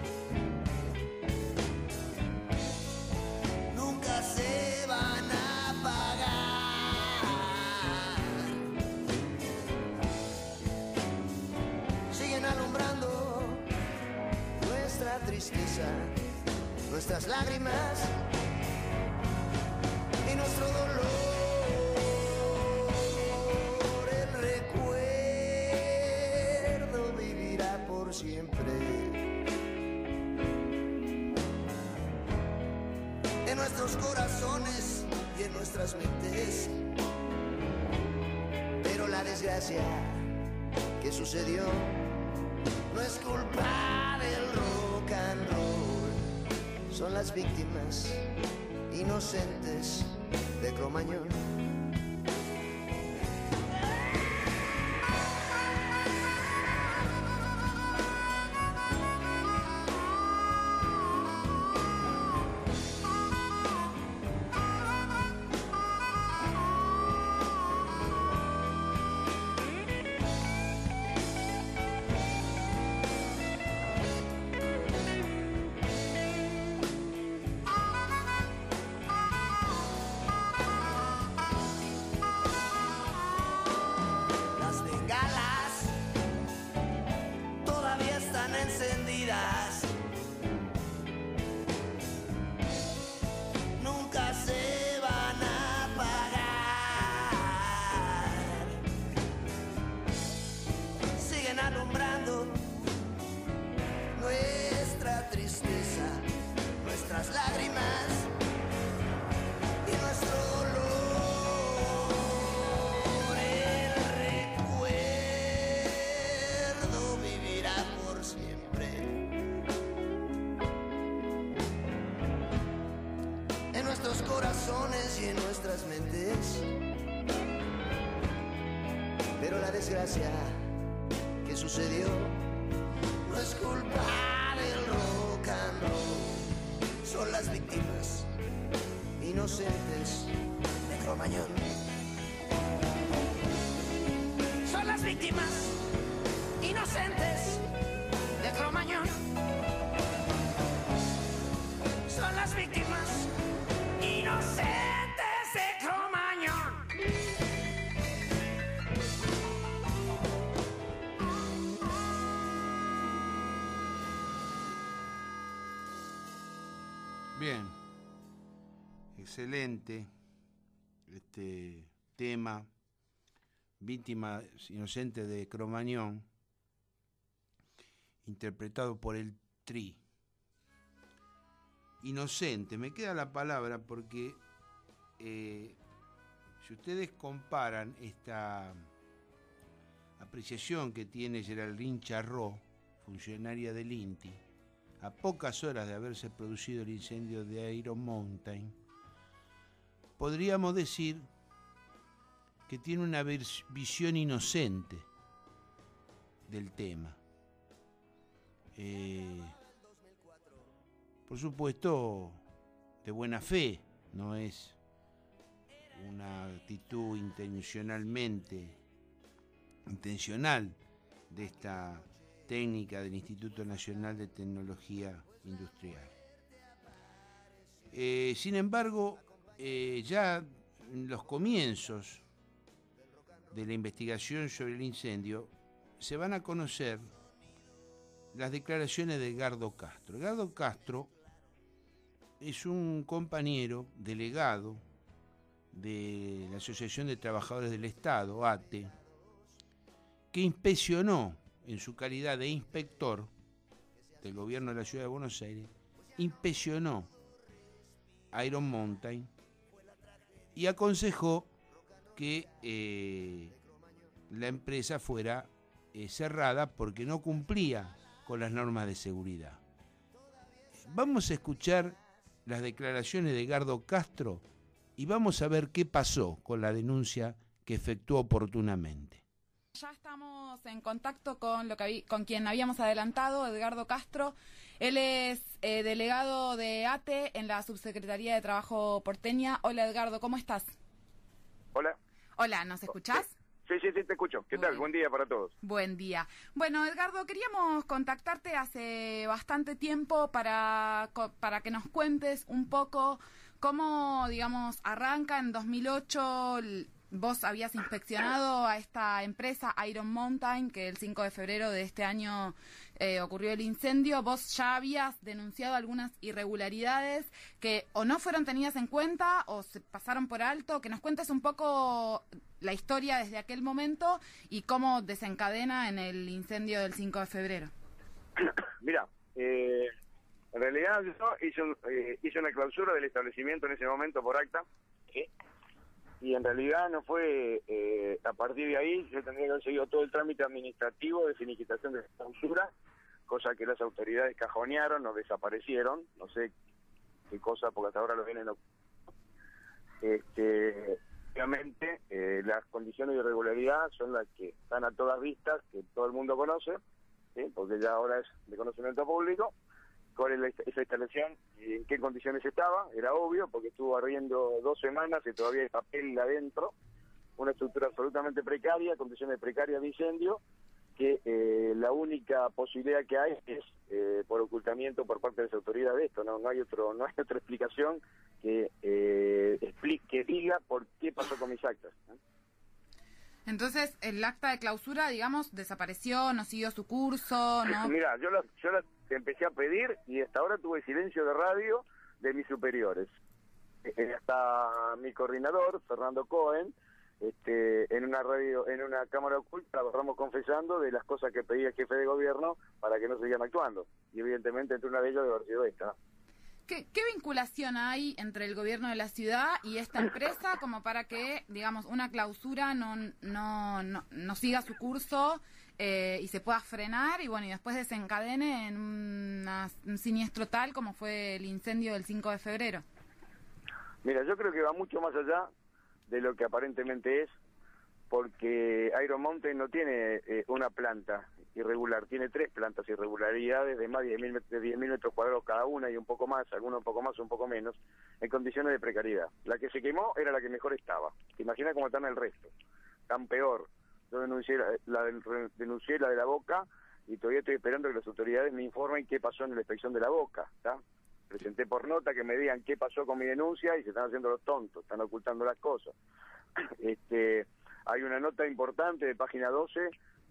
nunca se van a apagar. Siguen alumbrando nuestra tristeza, nuestras lágrimas y nuestro dolor. El recuerdo vivirá por siempre en nuestros corazones y en nuestras mentes. Pero la desgracia que sucedió no es culpa del rock and roll, son las víctimas inocentes de Cromañón. Encendidas, nunca se van a apagar. Siguen alumbrando nuestra tristeza, nuestras lágrimas y nuestro dolor. En nuestros corazones y en nuestras mentes. Pero la desgracia que sucedió no es culpa del rock and roll, son las víctimas inocentes de Cromañón. Son las víctimas inocentes de Cromañón. Son las víctimas inocentes de Cromañón.
Bien, excelente este tema, víctimas inocentes de Cromañón, interpretado por el Tri. Inocente, me queda la palabra porque eh, si ustedes comparan esta apreciación que tiene Geraldine Charrot funcionaria del I N T I, a pocas horas de haberse producido el incendio de Iron Mountain, podríamos decir que tiene una visión inocente del tema. Eh, por supuesto, de buena fe, no es una actitud intencionalmente intencional de esta técnica del Instituto Nacional de Tecnología Industrial. Eh, sin embargo, eh, ya en los comienzos de la investigación sobre el incendio se van a conocer las declaraciones de Edgardo Castro. Edgardo Castro es un compañero delegado de la Asociación de Trabajadores del Estado, A T E, que inspeccionó en su calidad de inspector del gobierno de la Ciudad de Buenos Aires, inspeccionó Iron Mountain y aconsejó que eh, la empresa fuera eh, cerrada porque no cumplía con las normas de seguridad. Vamos a escuchar las declaraciones de Edgardo Castro y vamos a ver qué pasó con la denuncia que efectuó oportunamente.
Ya estamos en contacto con lo que habí, con quien habíamos adelantado, Edgardo Castro. Él es eh, delegado de A T E en la Subsecretaría de Trabajo porteña. Hola Edgardo, ¿cómo estás?
Hola.
Hola, ¿nos escuchás?
Sí, sí, sí, te escucho. ¿Qué
Muy
tal?
bien.
Buen día para todos.
Buen día. Bueno, Edgardo, queríamos contactarte hace bastante tiempo para, para que nos cuentes un poco cómo, digamos, arranca en dos mil ocho... Vos habías inspeccionado a esta empresa Iron Mountain, que el cinco de febrero de este año eh, ocurrió el incendio. Vos ya habías denunciado algunas irregularidades que o no fueron tenidas en cuenta o se pasaron por alto. Que nos cuentes un poco la historia desde aquel momento y cómo desencadena en el incendio del cinco de febrero.
Mira, eh, en realidad yo hice, un, eh, hice una clausura del establecimiento en ese momento por acta. ¿Sí? Y en realidad no fue eh, a partir de ahí, yo tendría que haber seguido todo el trámite administrativo de finiquitación de clausura, cosa que las autoridades cajonearon o desaparecieron, no sé qué cosa, porque hasta ahora lo vienen... Este, obviamente, eh, las condiciones de irregularidad son las que están a todas vistas, que todo el mundo conoce, ¿sí? Porque ya ahora es de conocimiento público. ¿Cuál es la, esa instalación y en qué condiciones estaba? Era obvio, porque estuvo ardiendo dos semanas y todavía hay papel adentro. Una estructura absolutamente precaria, condiciones precarias de incendio, que eh, la única posibilidad que hay es eh, por ocultamiento por parte de las autoridades de esto. No, no hay otro, no hay otra explicación que eh, explique, que diga por qué pasó con mis actas, ¿eh?
Entonces, el acta de clausura, digamos, desapareció, no siguió su curso, ¿no?
Mira, yo la, yo la empecé a pedir y hasta ahora tuve silencio de radio de mis superiores. Eh, hasta mi coordinador, Fernando Cohen, este, en una radio, en una cámara oculta, vamos confesando de las cosas que pedía el jefe de gobierno para que no sigan actuando. Y evidentemente entre una de ellas debe haber sido esta.
¿Qué, ¿Qué vinculación hay entre el gobierno de la ciudad y esta empresa como para que, digamos, una clausura no no no, no siga su curso eh, y se pueda frenar y bueno y después desencadene en una, un siniestro tal como fue el incendio del cinco de febrero?
Mira, yo creo que va mucho más allá de lo que aparentemente es, porque Iron Mountain no tiene eh, una planta irregular, tiene tres plantas irregularidades de más de diez mil metros cuadrados cada una y un poco más, algunos un poco más, un poco menos, en condiciones de precariedad. La que se quemó era la que mejor estaba. ¿Te imaginas cómo están el resto? Tan peor. Yo denuncié la, la, del, denuncié la de la Boca y todavía estoy esperando que las autoridades me informen qué pasó en la inspección de la Boca, ¿está? Presenté por nota que me digan qué pasó con mi denuncia y se están haciendo los tontos, están ocultando las cosas. Este, hay una nota importante de página doce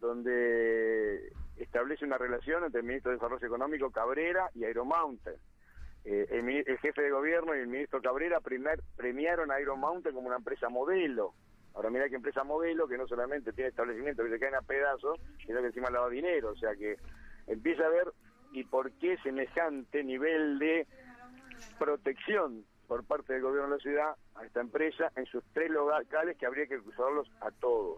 donde establece una relación entre el ministro de Desarrollo Económico Cabrera y Iron Mountain. Eh, el, el jefe de gobierno y el ministro Cabrera primer, premiaron a Iron Mountain como una empresa modelo. Ahora mira que empresa modelo que no solamente tiene establecimientos que se caen a pedazos, sino que encima lava dinero. O sea que empieza a ver y por qué semejante nivel de protección por parte del gobierno de la ciudad a esta empresa en sus tres locales que habría que cruzarlos a todos.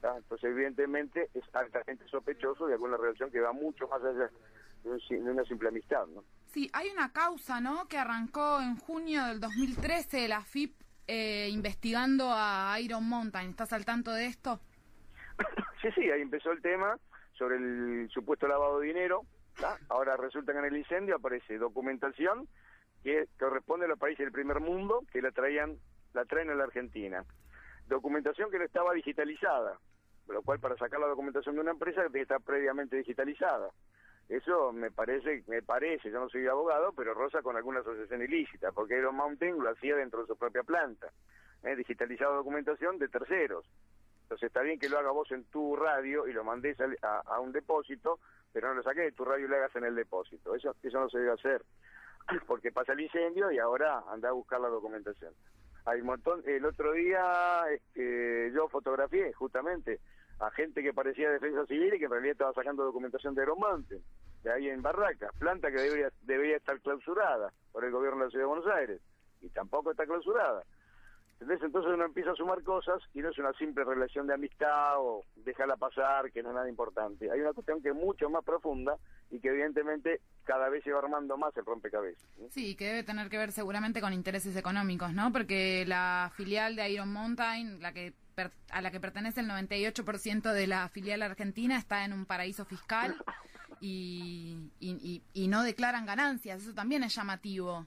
¿tá? Entonces, evidentemente, es altamente sospechoso de alguna relación que va mucho más allá de, un, de una simple amistad, ¿no?
Sí, hay una causa, ¿no?, que arrancó en junio del dos mil trece, la F I P, eh, investigando a Iron Mountain. ¿Estás al tanto de esto?
Sí, sí, ahí empezó el tema sobre el supuesto lavado de dinero, ¿tá? Ahora resulta que en el incendio aparece documentación que corresponde a los países del primer mundo que la traían, la traen a la Argentina. Documentación que no estaba digitalizada, por lo cual para sacar la documentación de una empresa tiene que estar previamente digitalizada. Eso me parece, me parece, yo no soy abogado, pero roza con alguna asociación ilícita, porque Iron Mountain lo hacía dentro de su propia planta, ¿eh? digitalizada documentación de terceros. Entonces está bien que lo haga vos en tu radio y lo mandés a, a, a un depósito, pero no lo saques de tu radio y lo hagas en el depósito. Eso, eso no se debe hacer, porque pasa el incendio y ahora anda a buscar la documentación. Hay un montón. El otro día este, yo fotografié justamente a gente que parecía defensa civil y que en realidad estaba sacando documentación de Iron Mountain, de ahí en Barracas, planta que debería, debería estar clausurada por el gobierno de la Ciudad de Buenos Aires, y tampoco está clausurada. ¿Entendés? Entonces uno empieza a sumar cosas y no es una simple relación de amistad o dejarla pasar, que no es nada importante. Hay una cuestión que es mucho más profunda y que evidentemente cada vez se va armando más el rompecabezas, ¿sí?
Sí, que debe tener que ver seguramente con intereses económicos, ¿no? Porque la filial de Iron Mountain, la que per- a la que pertenece el noventa y ocho por ciento de la filial argentina, está en un paraíso fiscal y, y, y, y no declaran ganancias. Eso también es llamativo.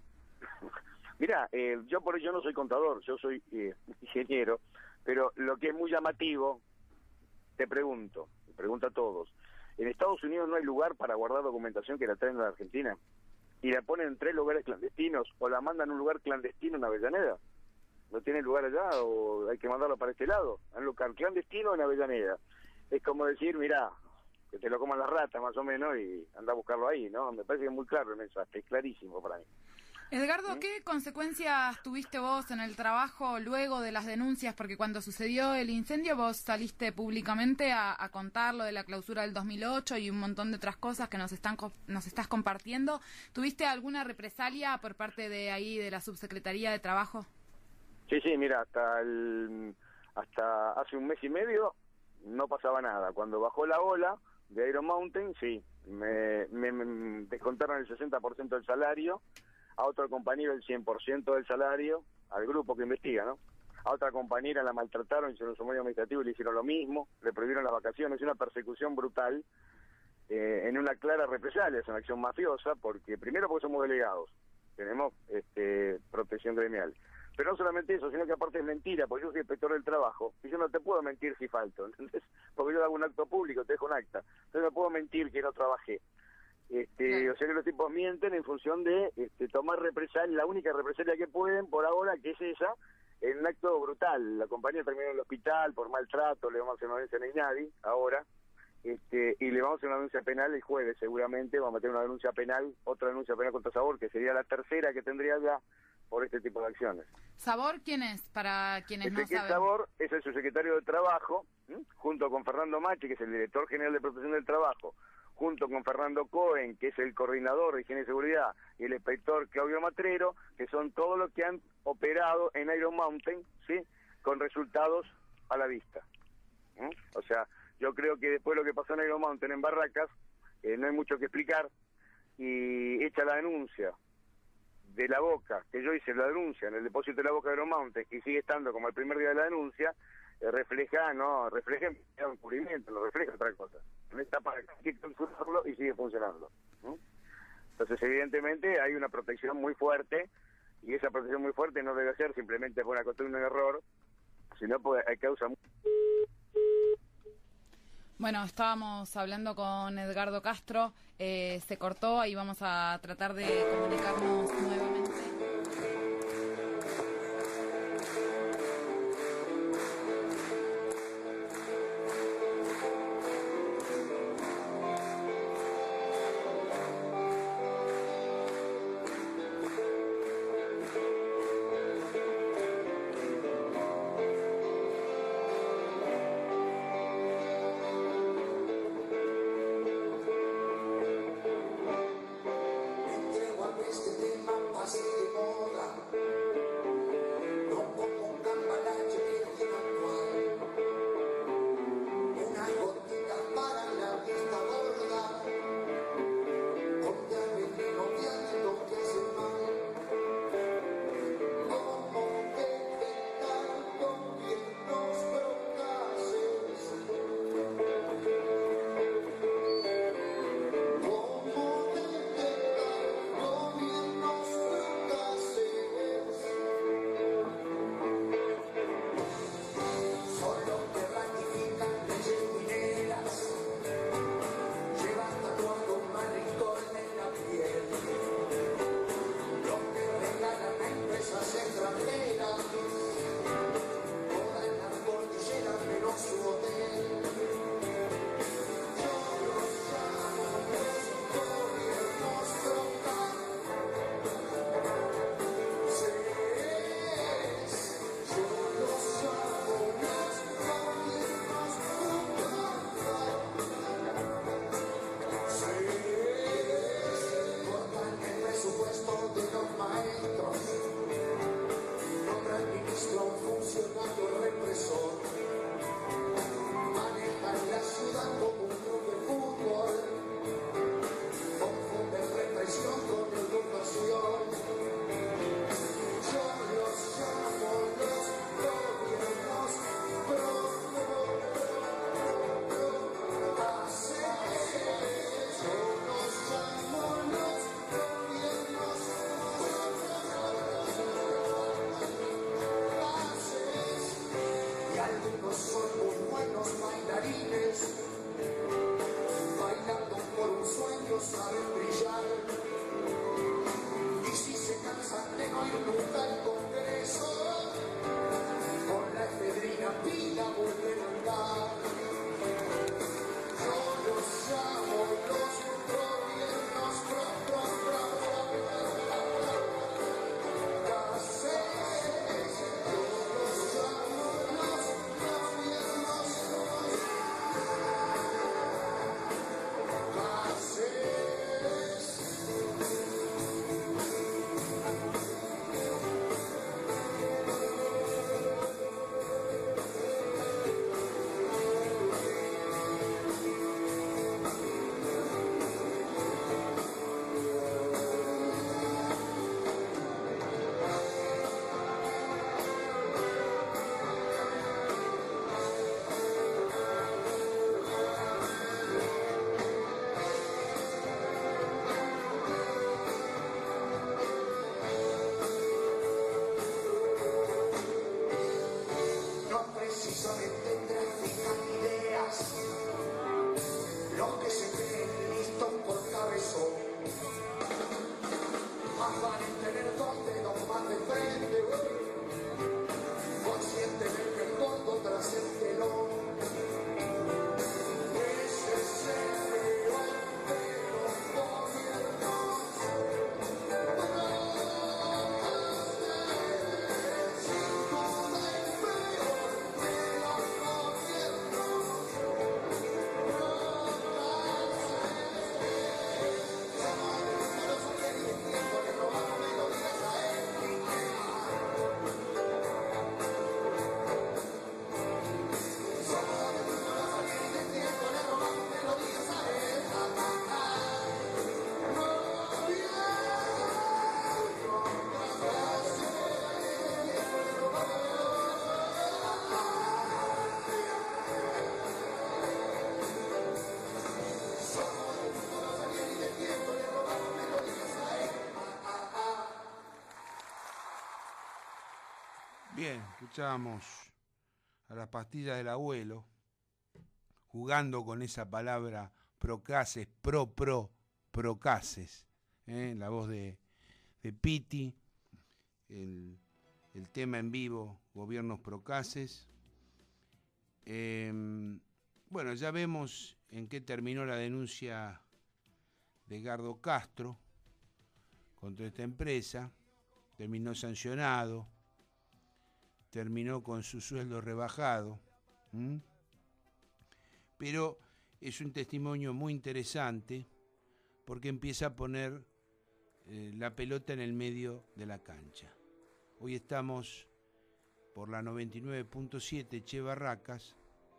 Mira, eh, yo por yo no soy contador, yo soy eh, ingeniero, pero lo que es muy llamativo, te pregunto, te pregunto a todos, en Estados Unidos no hay lugar para guardar documentación que la traen a la Argentina y la ponen en tres lugares clandestinos o la mandan a un lugar clandestino en Avellaneda. ¿No tiene lugar allá o hay que mandarlo para este lado? A un lugar clandestino en Avellaneda. Es como decir, mirá, que te lo coman las ratas más o menos y anda a buscarlo ahí, ¿no? Me parece que es muy claro el mensaje, es clarísimo para mí.
Edgardo, ¿qué consecuencias tuviste vos en el trabajo luego de las denuncias? Porque cuando sucedió el incendio vos saliste públicamente a, a contar lo de la clausura del dos mil ocho y un montón de otras cosas que nos están nos estás compartiendo. ¿Tuviste alguna represalia por parte de ahí, de la Subsecretaría de Trabajo?
Sí, sí, mira, hasta el, hasta hace un mes y medio no pasaba nada. Cuando bajó la ola de Iron Mountain, sí, me, me, me descontaron el sesenta por ciento del salario, a otro compañero el cien por ciento del salario, al grupo que investiga, ¿no? A otra compañera la maltrataron, hicieron un sumario administrativo y le hicieron lo mismo, le prohibieron las vacaciones, una persecución brutal, eh, en una clara represalia, es una acción mafiosa, porque primero porque somos delegados, tenemos este, protección gremial. Pero no solamente eso, sino que aparte es mentira, porque yo soy inspector del trabajo, y yo no te puedo mentir si falto, ¿entendés? Porque yo hago un acto público, te dejo un acta, entonces no puedo mentir que no trabajé. Este, claro. O sea que los tipos mienten en función de este, tomar represalia, la única represalia que pueden por ahora, que es esa, en un acto brutal. La compañía terminó en el hospital por maltrato, le vamos a hacer una denuncia a Negnadi ahora, este, y le vamos a hacer una denuncia penal el jueves seguramente, vamos a meter una denuncia penal, otra denuncia penal contra Sabor, que sería la tercera que tendría ya por este tipo de acciones.
¿Sabor quién es? Para quienes no
Ezequiel
saben.
Sabor es el subsecretario de Trabajo, ¿m? junto con Fernando Machi, que es el director general de Protección del Trabajo, junto con Fernando Cohen, que es el coordinador de Higiene y Seguridad, y el inspector Claudio Matrero, que son todos los que han operado en Iron Mountain, ¿sí? Con resultados a la vista. ¿Mm? O sea, yo creo que después de lo que pasó en Iron Mountain en Barracas, eh, no hay mucho que explicar, y hecha la denuncia de La Boca, que yo hice la denuncia en el depósito de La Boca de Iron Mountain, y sigue estando como el primer día de la denuncia, eh, refleja, no, refleja un cubrimiento, no refleja otra cosa. No está para que consultarlo y sigue funcionando. ¿Mm? Entonces, evidentemente, hay una protección muy fuerte, y esa protección muy fuerte no debe ser simplemente por una cuestión de un error, sino porque hay causa.
Bueno, estábamos hablando con Edgardo Castro, eh, se cortó, ahí vamos a tratar de comunicarnos nuevamente.
Este tema pasa
Bien, escuchábamos a las pastillas del abuelo, jugando con esa palabra procaces, pro, pro, procaces, ¿eh? La voz de, de Piti, el, el tema en vivo, gobiernos procaces. Eh, bueno, ya vemos en qué terminó la denuncia de Edgardo Castro contra esta empresa. Terminó sancionado, terminó con su sueldo rebajado, ¿Mm? Pero es un testimonio muy interesante porque empieza a poner eh, la pelota en el medio de la cancha. Hoy estamos por la noventa y nueve punto siete Che Barracas,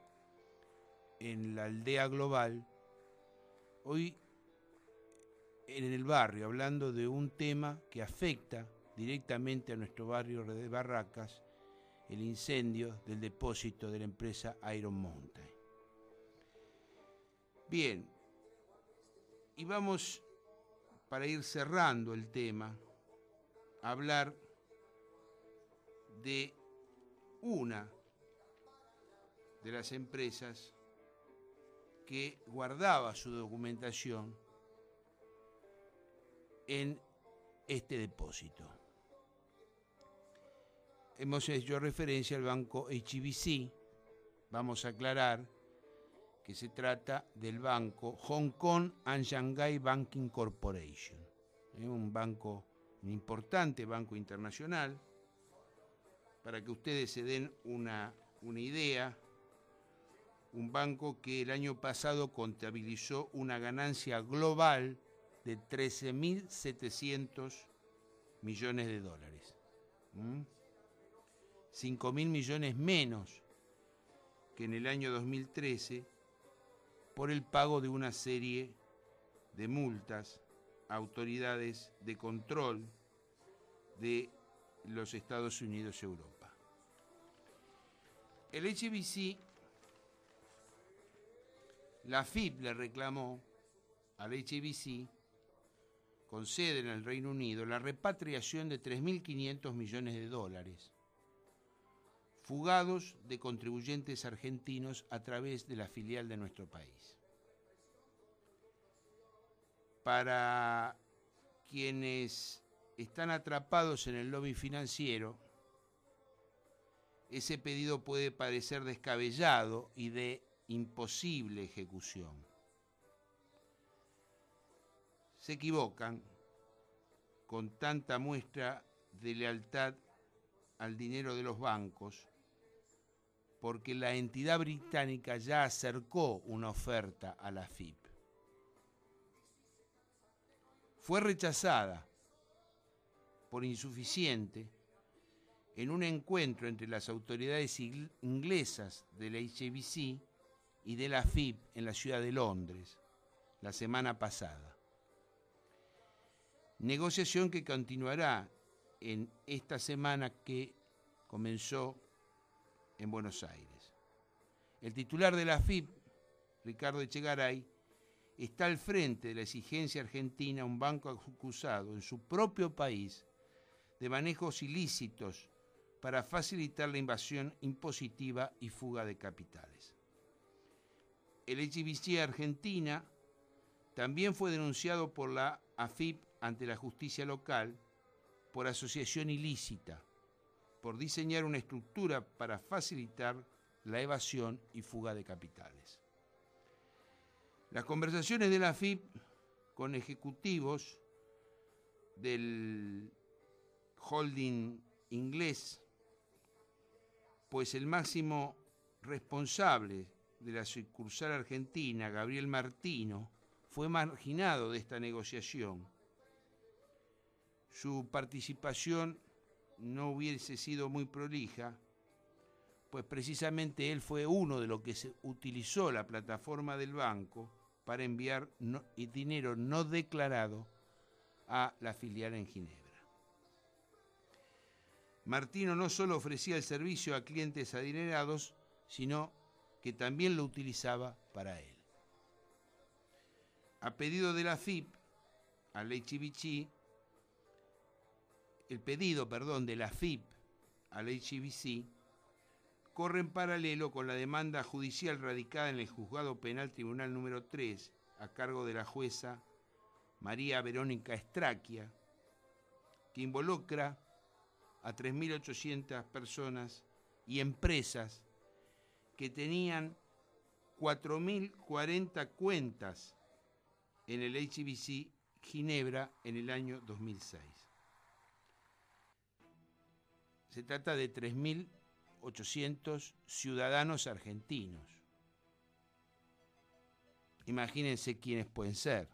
en la aldea global, hoy en el barrio, hablando de un tema que afecta directamente a nuestro barrio de Barracas, el incendio del depósito de la empresa Iron Mountain. Bien, y vamos, para ir cerrando el tema, a hablar de una de las empresas que guardaba su documentación en este depósito. Hemos hecho referencia al banco H B C. Vamos a aclarar que se trata del banco Hong Kong and Shanghai Banking Corporation, ¿eh? Un banco, un importante banco internacional. Para que ustedes se den una, una idea, un banco que el año pasado contabilizó una ganancia global de trece mil setecientos millones de dólares. ¿Mm? cinco mil millones menos que en el año dos mil trece por el pago de una serie de multas a autoridades de control de los Estados Unidos y Europa. El H B C, la F I P le reclamó al H B C, con sede en el Reino Unido, la repatriación de tres mil quinientos millones de dólares, fugados de contribuyentes argentinos a través de la filial de nuestro país. Para quienes están atrapados en el lobby financiero, ese pedido puede parecer descabellado y de imposible ejecución. Se equivocan con tanta muestra de lealtad al dinero de los bancos, porque la entidad británica ya acercó una oferta a la F I P. Fue rechazada por insuficiente en un encuentro entre las autoridades inglesas de la H B C y de la F I P en la ciudad de Londres la semana pasada. Negociación que continuará en esta semana que comenzó en Buenos Aires. El titular de la F I P, Ricardo Echegaray, está al frente de la exigencia argentina a un banco acusado en su propio país de manejos ilícitos para facilitar la invasión impositiva y fuga de capitales. El H B C Argentina también fue denunciado por la A F I P ante la justicia local por asociación ilícita, por diseñar una estructura para facilitar la evasión y fuga de capitales. Las conversaciones de la A F I P con ejecutivos del holding inglés, pues el máximo responsable de la sucursal argentina, Gabriel Martino, fue marginado de esta negociación. Su participación no hubiese sido muy prolija, pues precisamente él fue uno de los que se utilizó la plataforma del banco para enviar no, dinero no declarado a la filial en Ginebra. Martino no solo ofrecía el servicio a clientes adinerados, sino que también lo utilizaba para él. A pedido de la F I P, al H B C, el pedido, perdón, de la F I P al H B C corre en paralelo con la demanda judicial radicada en el Juzgado Penal Tribunal número tres, a cargo de la jueza María Verónica Estraquia, que involucra a tres mil ochocientas personas y empresas que tenían cuatro mil cuarenta cuentas en el H B C Ginebra en el año dos mil seis. Se trata de tres mil ochocientos ciudadanos argentinos. Imagínense quiénes pueden ser.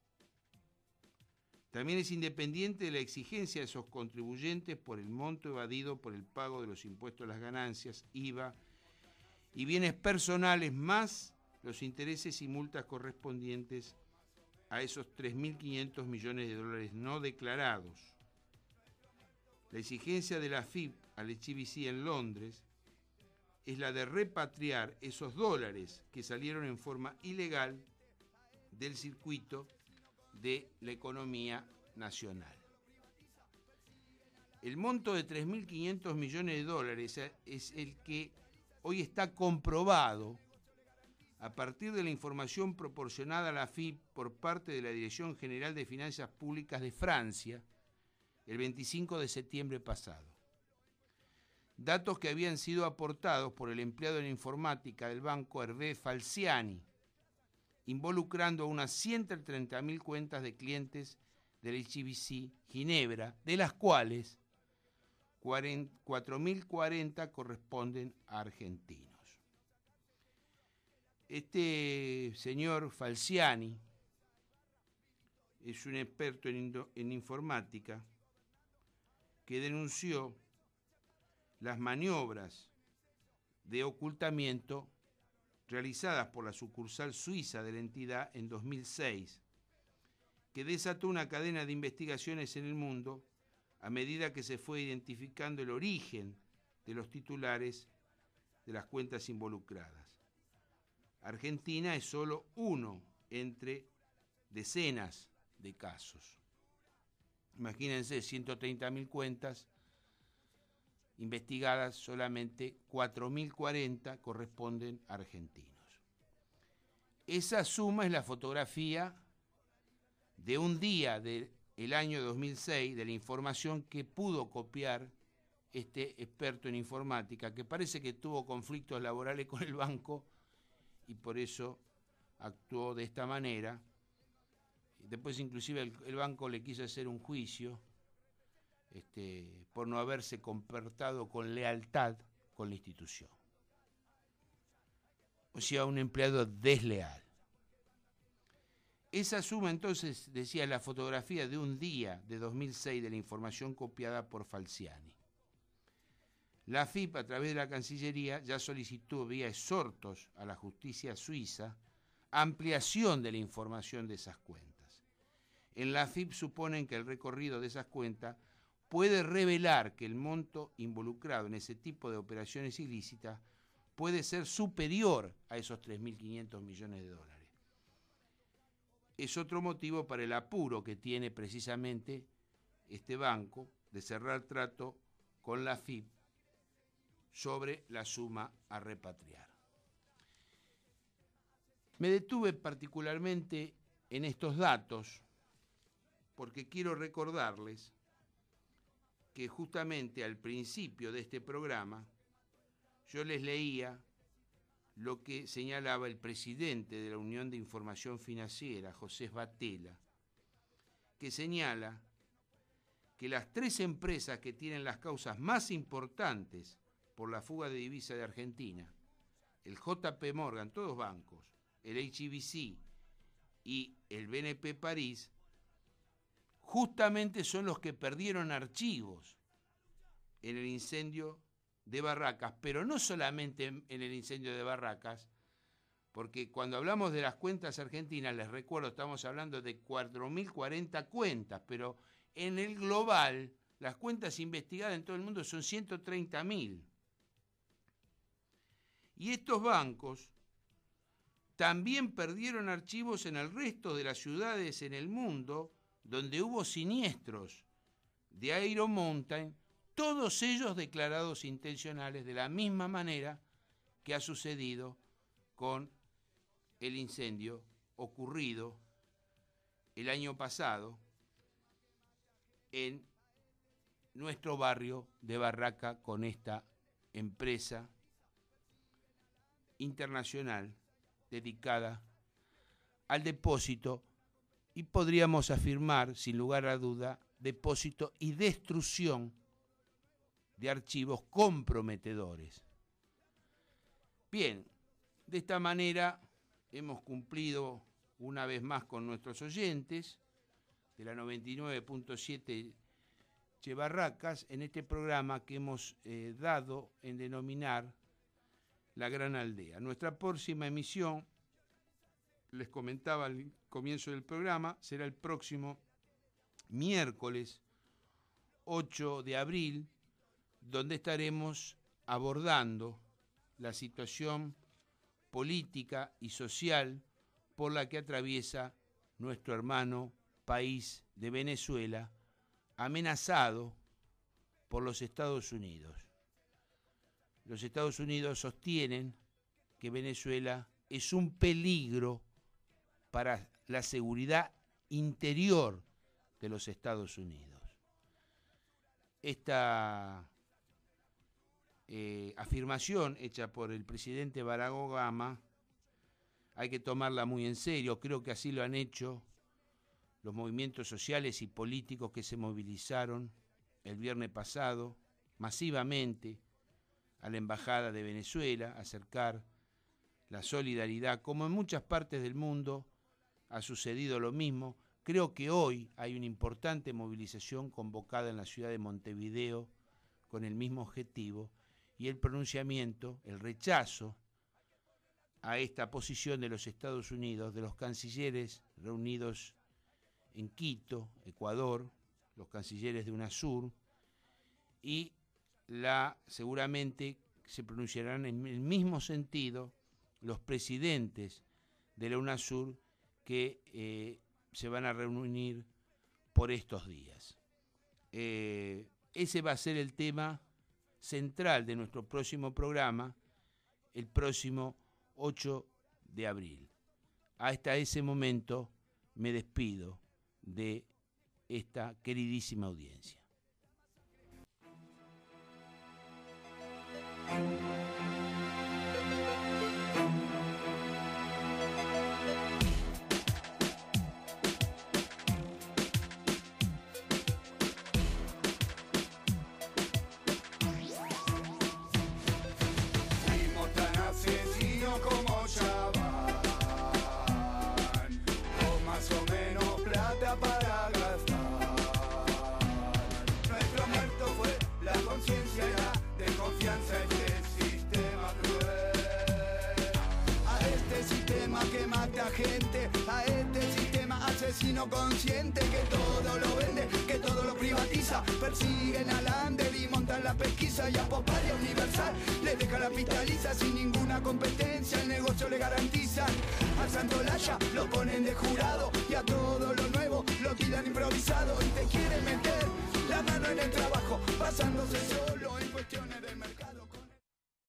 También es independiente de la exigencia de esos contribuyentes por el monto evadido por el pago de los impuestos a las ganancias, I V A y bienes personales, más los intereses y multas correspondientes a esos tres mil quinientos millones de dólares no declarados. La exigencia de la A F I P al H B C en Londres es la de repatriar esos dólares que salieron en forma ilegal del circuito de la economía nacional. El monto de tres mil quinientos millones de dólares es el que hoy está comprobado a partir de la información proporcionada a la A F I P por parte de la Dirección General de Finanzas Públicas de Francia el veinticinco de septiembre pasado. Datos que habían sido aportados por el empleado en informática del banco Hervé Falciani, involucrando a unas ciento treinta mil cuentas de clientes del H B C Ginebra, de las cuales cuatro mil cuarenta corresponden a argentinos. Este señor Falciani es un experto en, en informática que denunció las maniobras de ocultamiento realizadas por la sucursal suiza de la entidad en dos mil seis, que desató una cadena de investigaciones en el mundo a medida que se fue identificando el origen de los titulares de las cuentas involucradas. Argentina es solo uno entre decenas de casos. Imagínense, ciento treinta mil cuentas investigadas, solamente cuatro mil cuarenta corresponden a argentinos. Esa suma es la fotografía de un día del año dos mil seis, de la información que pudo copiar este experto en informática, que parece que tuvo conflictos laborales con el banco y por eso actuó de esta manera. Después inclusive el, el banco le quiso hacer un juicio este, por no haberse comportado con lealtad con la institución. O sea, un empleado desleal. Esa suma entonces, decía, la fotografía de un día de dos mil seis de la información copiada por Falciani. La A F I P, a través de la Cancillería, ya solicitó vía exhortos a la justicia suiza ampliación de la información de esas cuentas. En la A F I P suponen que el recorrido de esas cuentas puede revelar que el monto involucrado en ese tipo de operaciones ilícitas puede ser superior a esos tres mil quinientos millones de dólares. Es otro motivo para el apuro que tiene precisamente este banco de cerrar trato con la A F I P sobre la suma a repatriar. Me detuve particularmente en estos datos porque quiero recordarles que justamente al principio de este programa yo les leía lo que señalaba el presidente de la Unión de Información Financiera, José Batela, que señala que las tres empresas que tienen las causas más importantes por la fuga de divisa de Argentina, el J P Morgan, todos bancos, el H B C y el B N P París, justamente son los que perdieron archivos en el incendio de Barracas, pero no solamente en el incendio de Barracas, porque cuando hablamos de las cuentas argentinas, les recuerdo, estamos hablando de cuatro mil cuarenta cuentas, pero en el global, las cuentas investigadas en todo el mundo son ciento treinta mil. Y estos bancos también perdieron archivos en el resto de las ciudades en el mundo donde hubo siniestros de Iron Mountain todos ellos declarados intencionales, de la misma manera que ha sucedido con el incendio ocurrido el año pasado en nuestro barrio de Barraca con esta empresa internacional dedicada al depósito y podríamos afirmar, sin lugar a duda, depósito y destrucción de archivos comprometedores. Bien, de esta manera hemos cumplido una vez más con nuestros oyentes de la noventa y nueve punto siete Che Barracas en este programa que hemos eh, dado en denominar La Gran Aldea. Nuestra próxima emisión, les comentaba al comienzo del programa, será el próximo miércoles ocho de abril, donde estaremos abordando la situación política y social por la que atraviesa nuestro hermano país de Venezuela, amenazado por los Estados Unidos. Los Estados Unidos sostienen que Venezuela es un peligro para la seguridad interior de los Estados Unidos. Esta eh, afirmación hecha por el presidente Barack Obama hay que tomarla muy en serio. Creo que así lo han hecho los movimientos sociales y políticos que se movilizaron el viernes pasado masivamente a la Embajada de Venezuela, a acercar la solidaridad. Como en muchas partes del mundo ha sucedido lo mismo, creo que hoy hay una importante movilización convocada en la ciudad de Montevideo con el mismo objetivo y el pronunciamiento, el rechazo a esta posición de los Estados Unidos, de los cancilleres reunidos en Quito, Ecuador, los cancilleres de UNASUR, y la seguramente se pronunciarán en el mismo sentido los presidentes de la UNASUR que eh, se van a reunir por estos días. Eh, ese va a ser el tema central de nuestro próximo programa, el próximo ocho de abril. Hasta ese momento me despido de esta queridísima audiencia.
Fuimos tan asesinos como Chabán, con más o menos plata para gastar. Nuestro muerto fue la conciencia y la desconfianza en este sistema cruel. A este sistema que mata gente, a este sistema asesino consciente que todo lo vende, que todo lo privatiza. Persiguen al under y montan la pesquisa y a Poparia Universal le deja la pistaliza sin ninguna competencia. El negocio le garantizan al Santolaya, lo ponen de jurado y a todo lo nuevo lo tiran improvisado y te quieren meter la mano en el trabajo, pasándose